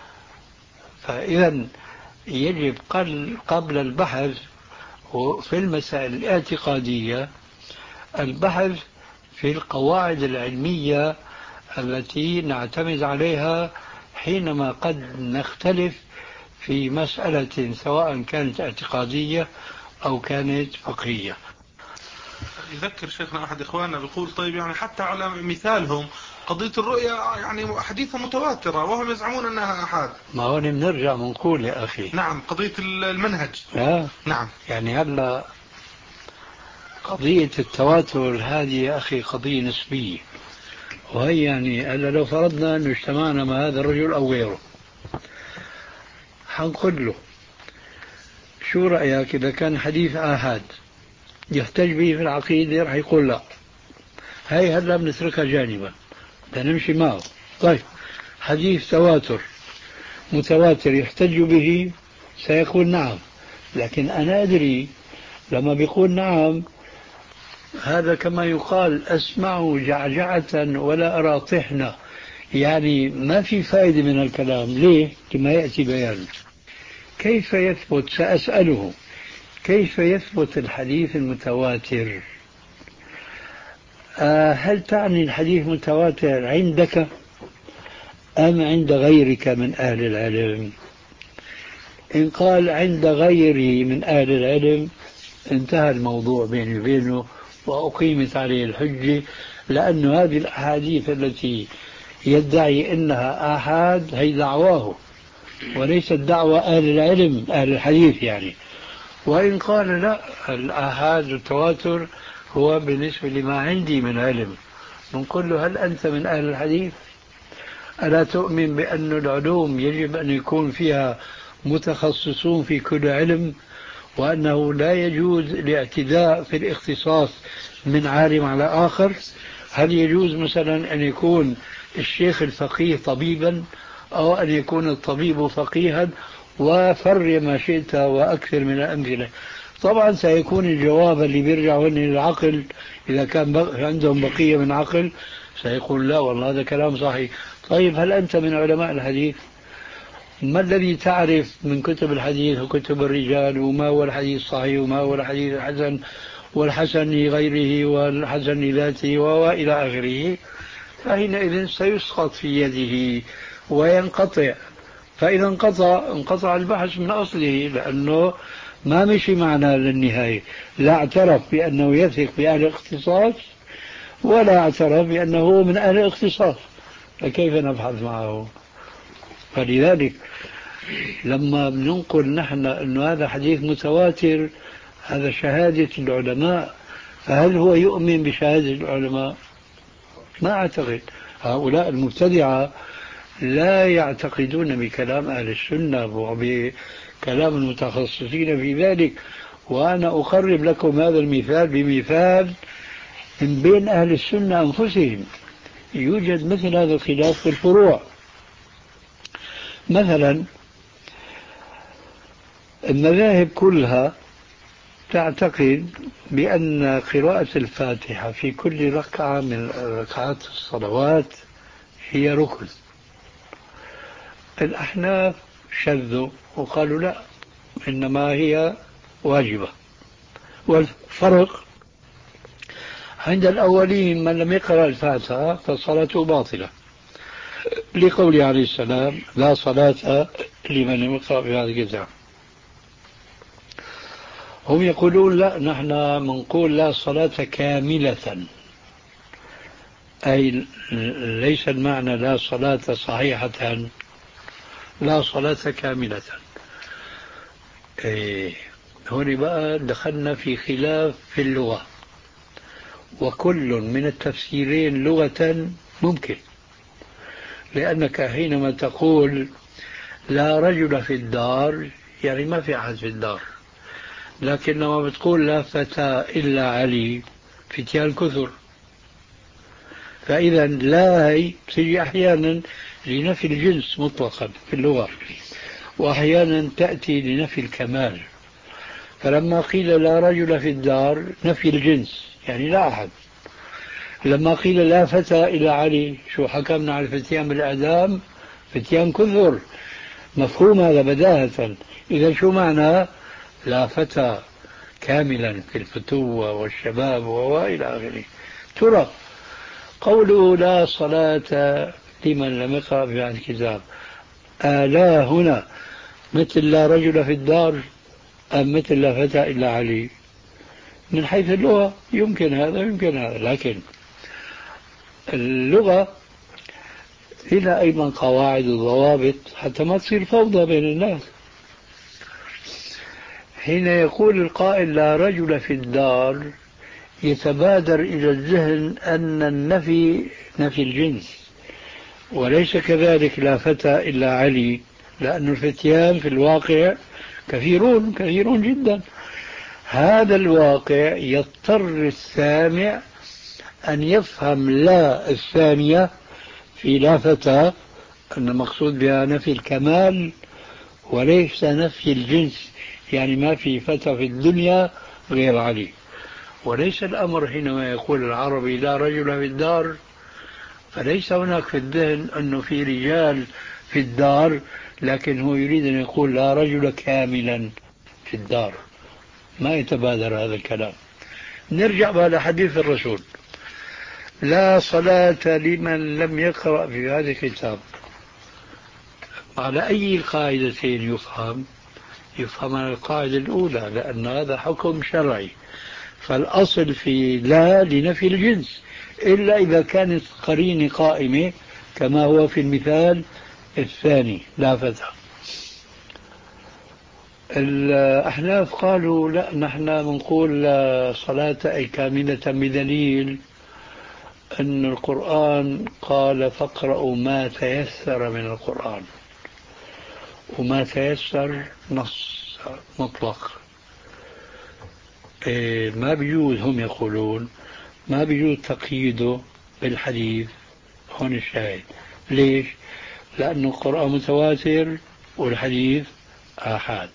Speaker 3: فإذا يجب قبل البحث في المسائل الاعتقادية البحث في القواعد العلمية التي نعتمد عليها حينما قد نختلف في مسألة سواء كانت اعتقادية أو كانت فقهية.
Speaker 2: يذكر شيخنا أحد إخواننا بيقول طيب يعني حتى على مثالهم قضية الرؤية يعني حديثة متواترة وهم يزعمون أنها أحاد.
Speaker 3: ما هون بنرجع بنقول يا أخي.
Speaker 2: نعم قضية المنهج.
Speaker 3: آه.
Speaker 2: نعم.
Speaker 3: يعني هلا قضية التواتر هذه يا أخي قضية نسبية، وهي يعني هلا لو فرضنا أنه اجتمعنا مع هذا الرجل أو غيره حنقول له شو رأيك إذا كان حديث آحاد يحتج به في العقيدة؟ رح يقول لا، هاي هلا بنتركها جانبا لنمشي معه. طيب حديث تواتر متواتر يحتج به سيقول نعم، لكن أنا أدري لما بيقول نعم هذا كما يقال أسمع جعجعة ولا أرى طحنة، يعني ما في فائدة من الكلام. ليه؟ كما يأتي بيان. كيف يثبت، سأسأله كيف يثبت الحديث المتواتر؟ أه هل تعني الحديث متواتر عندك أم عند غيرك من أهل العلم؟ إن قال عند غيري من أهل العلم انتهى الموضوع بيني وبينه وأقيمت عليه الحجة، لأن هذه الأحاديث التي يدعي إنها آحاد هي دعواه وليست دعوة أهل العلم أهل الحديث يعني. وإن قال لا الآحاد والتواتر هو بالنسبة لما عندي من علم، نقول له هل أنت من أهل الحديث؟ ألا تؤمن بأن العلوم يجب أن يكون فيها متخصصون في كل علم، وأنه لا يجوز الاعتداء في الاختصاص من عالم على آخر؟ هل يجوز مثلا أن يكون الشيخ الفقيه طبيبا، أو أن يكون الطبيب فقيها، وفر ما شئت وأكثر من الأمثلة؟ طبعا سيكون الجواب اللي بيرجعوا للعقل، إذا كان عندهم بقية من عقل سيقول لا والله هذا كلام صحيح. طيب هل أنت من علماء الحديث؟ ما الذي تعرف من كتب الحديث وكتب الرجال، وما هو الحديث الصحيح وما هو الحديث الحسن، والحسن لغيره والحسن لذاته وإلى آخره؟ فحينئذ سيسقط في يده وينقطع، فإذا انقطع انقطع البحث من أصله، لأنه ما مشي معنا للنهاية، لا اعترف بأنه يثق بأهل الاختصاص ولا اعترف بأنه من أهل الاختصاص، فكيف نبحث معه؟ فلذلك لما بننقل نحن أن هذا حديث متواتر، هذا شهادة العلماء، فهل هو يؤمن بشهادة العلماء؟ ما أعتقد. هؤلاء المبتدعة لا يعتقدون بكلام أهل السنة وبكلام المتخصصين في ذلك. وأنا أقرب لكم هذا المثال بمثال من بين أهل السنة أنفسهم، يوجد مثل هذا الخلاف في الفروع. مثلا المذاهب كلها تعتقد بأن قراءة الفاتحة في كل ركعة من ركعات الصلوات هي ركن. الأحناف شذوا وقالوا لا، إنما هي واجبة. والفرق عند الأولين من لم يقرأ الفاتحة فصلاته باطلة، لقوله عليه السلام لا صلاة لمن لم يقرأ بهذا الكتاب. هم يقولون لا، نحن منقول لا صلاة كاملة، أي ليس المعنى لا صلاة صحيحة، لا صلاة كاملة. إيه، هون بقى دخلنا في خلاف في اللغة، وكل من التفسيرين لغة ممكن، لأنك حينما تقول لا رجل في الدار يعني ما في أحد في الدار، لكن لما بتقول لا فتى إلا علي فتيان كثر، فإذا لا هي تجي أحيانا لنفي الجنس مطلقا في اللغة، وأحيانا تأتي لنفي الكمال. فلما قيل لا رجل في الدار نفي الجنس يعني لا أحد. لما قيل لا فتى إلى علي، شو حكمنا على الفتيان بالإعدام؟ فتيان كثر، مفهوم هذا بداهة. إذا شو معنى لا فتى كاملا في الفتوة والشباب وإلى آخره؟ ترى قوله لا صلاة لمن لم يقرأ في هذا الكتاب، آلا هنا مثل لا رجل في الدار أم مثل لا فتى إلا علي؟ من حيث اللغة يمكن هذا يمكن هذا، لكن اللغة لها أيضا قواعد وضوابط حتى ما تصير فوضى بين الناس. حين يقول القائل لا رجل في الدار يتبادر إلى الذهن أن النفي نفي الجنس، وليس كذلك لا فتى إلا علي، لأن الفتيان في الواقع كثيرون كثيرون جدا. هذا الواقع يضطر السامع أن يفهم لا الثانية في لا فتى أن المقصود بها نفي الكمال وليس نفي الجنس، يعني ما في فتى في الدنيا غير علي. وليس الأمر حينما يقول العربي لا رجل في الدار، فليس هناك في الذهن أنه في رجال في الدار، لكن هو يريد أن يقول لا رجل كاملا في الدار. ما يتبادر هذا الكلام. نرجع بقى لحديث الرسول لا صلاة لمن لم يقرأ في هذا الكتاب. على أي القاعدتين يفهم؟ يفهم على القاعدة الأولى، لأن هذا حكم شرعي، فالأصل في لا لنفي الجنس، إلا إذا كانت قرينة قائمة كما هو في المثال الثاني لا فتى. الأحناف قالوا لا، نحن بنقول لا صلاة أي كاملة بدليل أن القرآن قال فاقرأوا ما تيسر من القرآن، وما تيسر نص مطلق. إيه ما بيجوز، هم يقولون ما بيجوز تقييده بالحديث. هون الشاهد. ليش؟ لأن القرآن متواتر والحديث آحاد.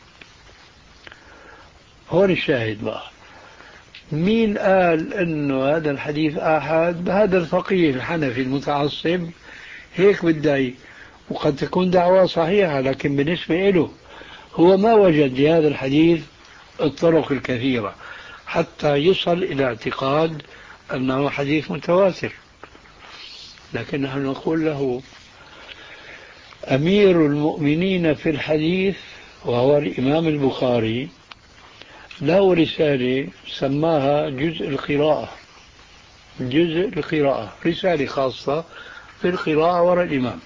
Speaker 3: هون الشاهد بقى. مين قال انه هذا الحديث آحاد؟ هذا الفقيه الحنفي المتعصب هيك بدعي، وقد تكون دعوة صحيحة، لكن بالنسبة له هو ما وجد لهذا الحديث الطرق الكثيرة حتى يصل إلى اعتقاد أنه حديث متواتر. لكن نحن نقول له أمير المؤمنين في الحديث وهو الإمام البخاري له رسالة سماها جزء القراءة، جزء القراءة، رسالة خاصة في القراءة وراء الإمام.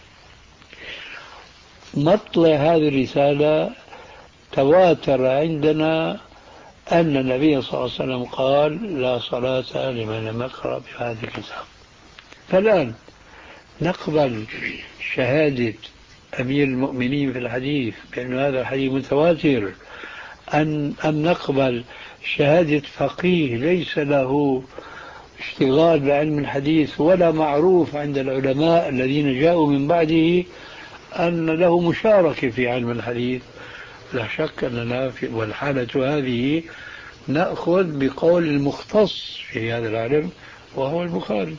Speaker 3: مطلع هذه الرسالة تواتر عندنا أن النبي صلى الله عليه وسلم قال لا صلاة لمن لم يقرأ بهذا الكتاب. فالآن نقبل شهادة أمير المؤمنين في الحديث بأن هذا الحديث متواتر، أن أن نقبل شهادة فقيه ليس له اشتغال بعلم الحديث ولا معروف عند العلماء الذين جاءوا من بعده أن له مشاركة في علم الحديث؟ لا شك أننا في والحالة هذه نأخذ بقول المختص في هذا العلم وهو البخاري.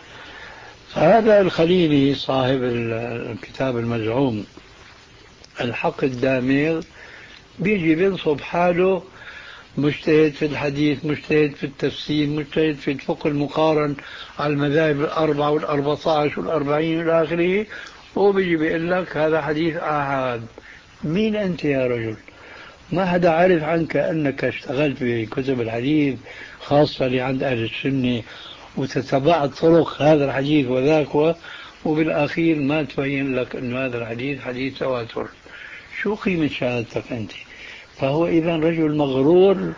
Speaker 3: فهذا الخليلي صاحب الكتاب المزعوم الحق الدامغ بيجي بينصب حاله مجتهد في الحديث، مجتهد في التفسير، مجتهد في الفقه المقارن على المذاهب الأربعة والأربعة عشر والأربعين إلى آخره، وبيجي بيقول لك هذا حديث آحاد. مين أنت يا رجل؟ ما حدا عارف عنك أنك اشتغلت بكتب الحديث خاصة اللي عند أهل السنة وتتبعت طرق هذا الحديث وذاك، وبالأخير ما تبين لك أن هذا الحديث حديث تواتر. شو قيمة شهادتك أنت؟ فهو إذا رجل مغرور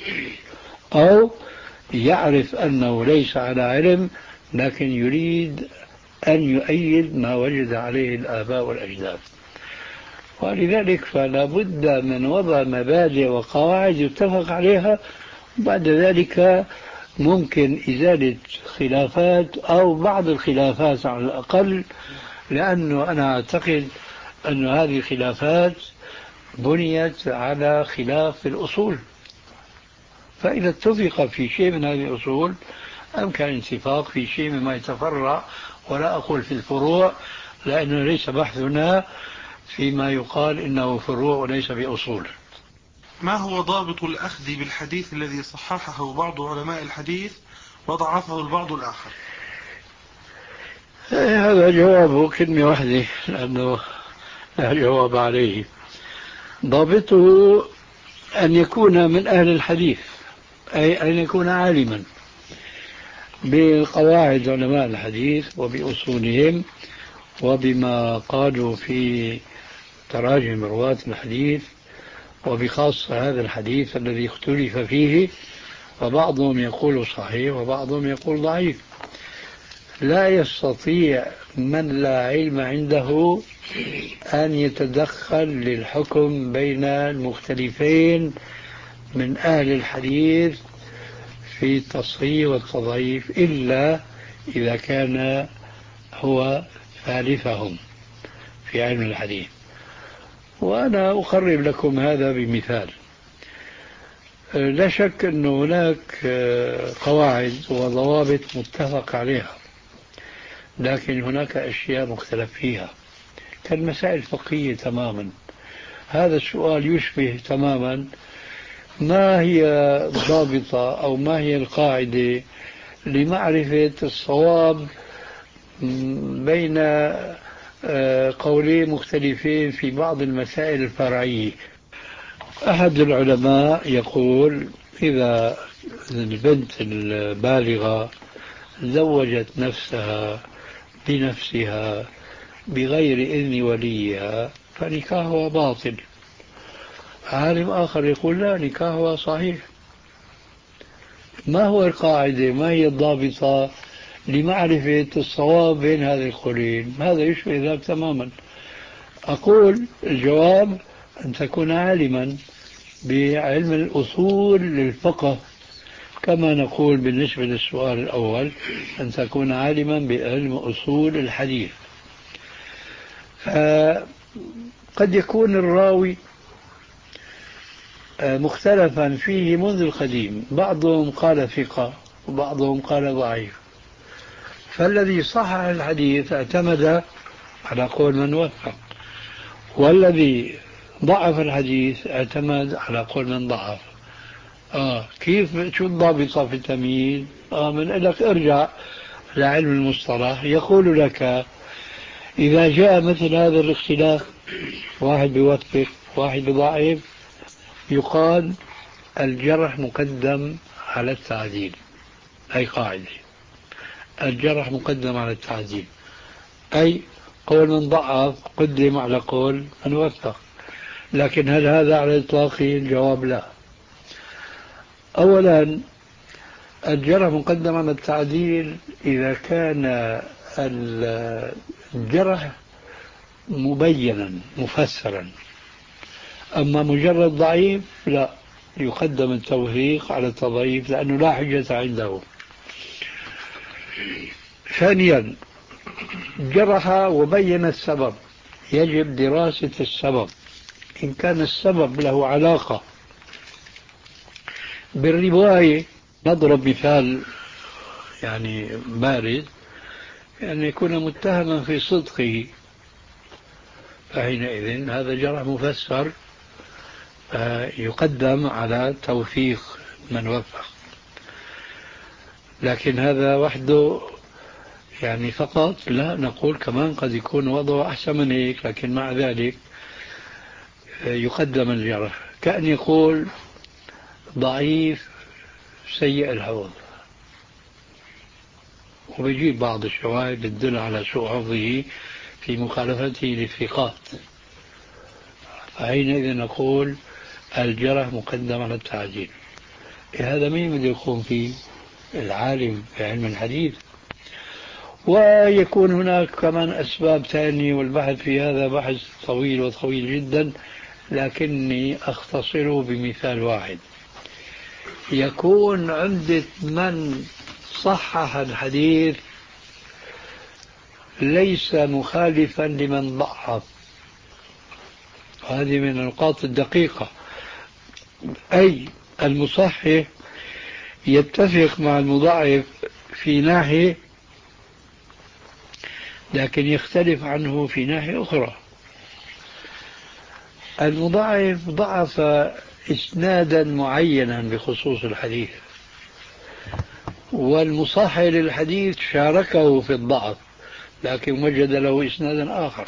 Speaker 3: أو يعرف أنه ليس على علم لكن يريد أن يؤيد ما وجد عليه الآباء والأجداد. ولذلك فلا بد من وضع مبادئ وقواعد يتفق عليها، بعد ذلك ممكن إزالة خلافات أو بعض الخلافات على الأقل، لأنه أنا أعتقد أن هذه الخلافات بنيت على خلاف الأصول، فإذا اتفق في شيء من هذه الأصول أمكن الاتفاق في شيء مما يتفرع، ولا أقول في الفروع لأنه ليس بحثنا فيما يقال إنه فروع وليس بأصول.
Speaker 2: ما هو ضابط الأخذ بالحديث الذي صححه بعض علماء الحديث وضعفه البعض الآخر؟
Speaker 3: هذا جوابه كلمة واحدة لأنه لا جواب عليه. ضابطه أن يكون من أهل الحديث، أي أن يكون عالما بقواعد علماء الحديث وبأصولهم وبما قالوا في تراجم رواة الحديث، وبخاصة هذا الحديث الذي اختلف فيه، وبعضهم يقول صحيح وبعضهم يقول ضعيف. لا يستطيع من لا علم عنده أن يتدخل للحكم بين المختلفين من أهل الحديث في التصحيح والتضعيف إلا إذا كان هو ثالثهم في علم الحديث. وأنا أقرب لكم هذا بمثال. لا شك أن هناك قواعد وضوابط متفق عليها، لكن هناك أشياء مختلف فيها كالمسائل الفقهية تماما. هذا السؤال يشبه تماما ما هي الضابطة أو ما هي القاعدة لمعرفة الصواب بين قولين مختلفين في بعض المسائل الفرعية. أحد العلماء يقول إذا البنت البالغة زوجت نفسها بنفسها بغير إذن وليها فنكاحها باطل. عالم آخر يقول لا، نكاحها صحيح. ما هو القاعدة؟ ما هي الضابطة لمعرفة الصواب بين هذه القولين. هذا يشبه ذاك تماما. أقول الجواب أن تكون عالما بعلم الأصول للفقه، كما نقول بالنسبة للسؤال الأول أن تكون عالما بعلم أصول الحديث. قد يكون الراوي مختلفا فيه منذ القديم، بعضهم قال ثقة وبعضهم قال ضعيف، فالذي صحح الحديث اعتمد على قول من وثق، والذي ضعف الحديث اعتمد على قول من ضعف. آه كيف شو الضابطة في التمييز؟ آه من لك ارجع لعلم المصطلح يقول لك إذا جاء مثل هذا الاختلاف، واحد بيوثق واحد بضعيف، يقال الجرح مقدم على التعديل. أي قاعدة الجرح مقدم على التعديل، أي قول من ضعف قدم على قول من وثق. لكن هل هذا على إطلاقه؟ الجواب لا. أولا الجرح مقدم على التعديل إذا كان الجرح مبينا مفسرا، أما مجرد ضعيف لا، يقدم التوثيق على التضعيف لأنه لا حجة عنده. ثانيا جرح وبين السبب، يجب دراسة السبب. إن كان السبب له علاقة بالرواية، نضرب مثال يعني بارز، يعني يكون متهما في صدقه، فحينئذ هذا جرح مفسر يقدم على توثيق من وفق. لكن هذا وحده يعني فقط لا، نقول كمان قد يكون وضعه أحسن من هيك، لكن مع ذلك يقدم الجرح. كأن يقول ضعيف سيء الحفظ، وبيجيب بعض الشواهد تدل على سوء حفظه في مخالفته للثقات، فحينئذ نقول الجرح مقدم على التعديل. هذا مين بده يقوم فيه؟ العالم في علم الحديث. ويكون هناك كمان أسباب ثانية، والبحث في هذا بحث طويل وطويل جدا، لكني أختصره بمثال واحد. يكون عندة من صحح الحديث ليس مخالفا لمن ضعف، هذه من النقاط الدقيقة. أي المصحح يتفق مع المضاعف في ناحية، لكن يختلف عنه في ناحية أخرى. المضاعف ضعف إسنادا معينا بخصوص الحديث، والمصحح للحديث شاركه في الضعف لكن وجد له إسنادا آخر.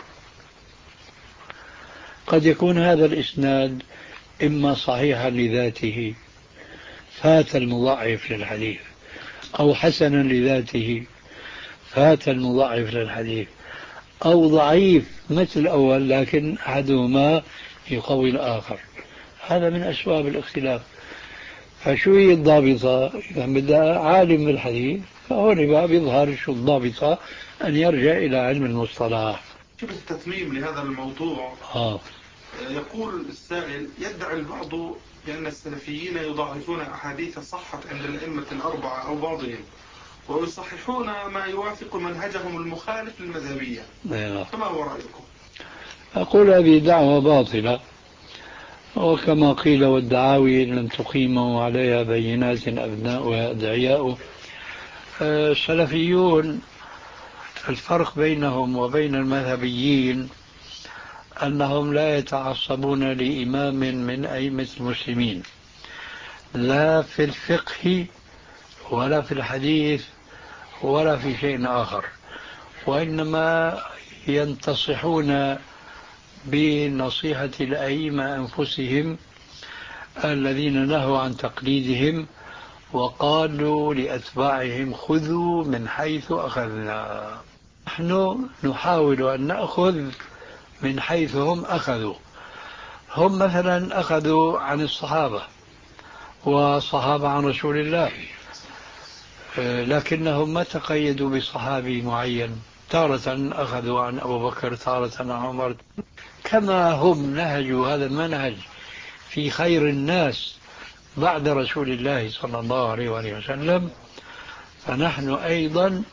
Speaker 3: قد يكون هذا الإسناد إما صحيحا لذاته فات المضاعف للحديث، أو حسنا لذاته فات المضاعف للحديث، أو ضعيف مثل الأول لكن أحدهما يقوي الآخر. هذا من أسباب الاختلاف. فشو هي الضابطة؟ إذا بدأ عالم بالحديث فهون بقى بيظهر شو الضابطة، أن يرجع إلى علم المصطلح.
Speaker 2: شوف التتميم لهذا الموضوع.
Speaker 3: آه.
Speaker 2: يقول السائل: يدعي البعض بأن السلفيين يضعفون أحاديث صحت عند الأئمة الأربعة أو بعضهم، ويصححون ما يوافق منهجهم المخالف للمذهبية. فما هو رأيكم؟
Speaker 3: أقول هذه دعوة باطلة، وكما قيل والدعاوي لم تقيموا عليها بينات أبناؤها أدعياء. السلفيون الفرق بينهم وبين المذهبيين أنهم لا يتعصبون لإمام من أئمة المسلمين، لا في الفقه ولا في الحديث ولا في شيء آخر، وإنما ينتصحون بنصيحة الأئمة أنفسهم الذين نهوا عن تقليدهم وقالوا لأتباعهم خذوا من حيث أخذنا. نحن نحاول أن نأخذ من حيث هم أخذوا. هم مثلا أخذوا عن الصحابة والصحابة عن رسول الله، لكنهم ما تقيدوا بصحابي معين، تارة أخذوا عن أبو بكر، تارة عن عمر، كما هم نهجوا هذا المنهج في خير الناس بعد رسول الله صلى الله عليه وآله وسلم، فنحن أيضا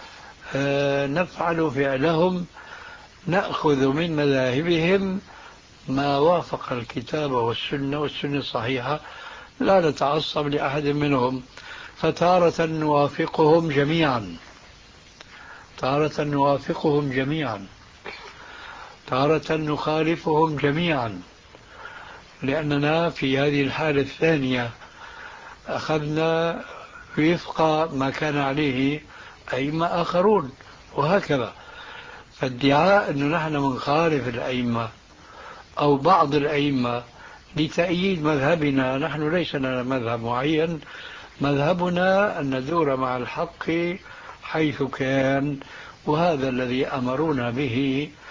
Speaker 3: نفعل فعلهم، نأخذ من مذاهبهم ما وافق الكتاب والسنة والسنة الصحيحة، لا نتعصب لأحد منهم، فتارة نوافقهم جميعا، تارة نوافقهم جميعا، تارة نخالفهم جميعا، لأننا في هذه الحالة الثانية أخذنا وفق ما كان عليه أئمة آخرون، وهكذا. فادعاء أنه نحن منخالف الأئمة أو بعض الأئمة لتأييد مذهبنا، نحن ليس لنا مذهب معين، مذهبنا أن ندور مع الحق حيث كان، وهذا الذي أمرونا به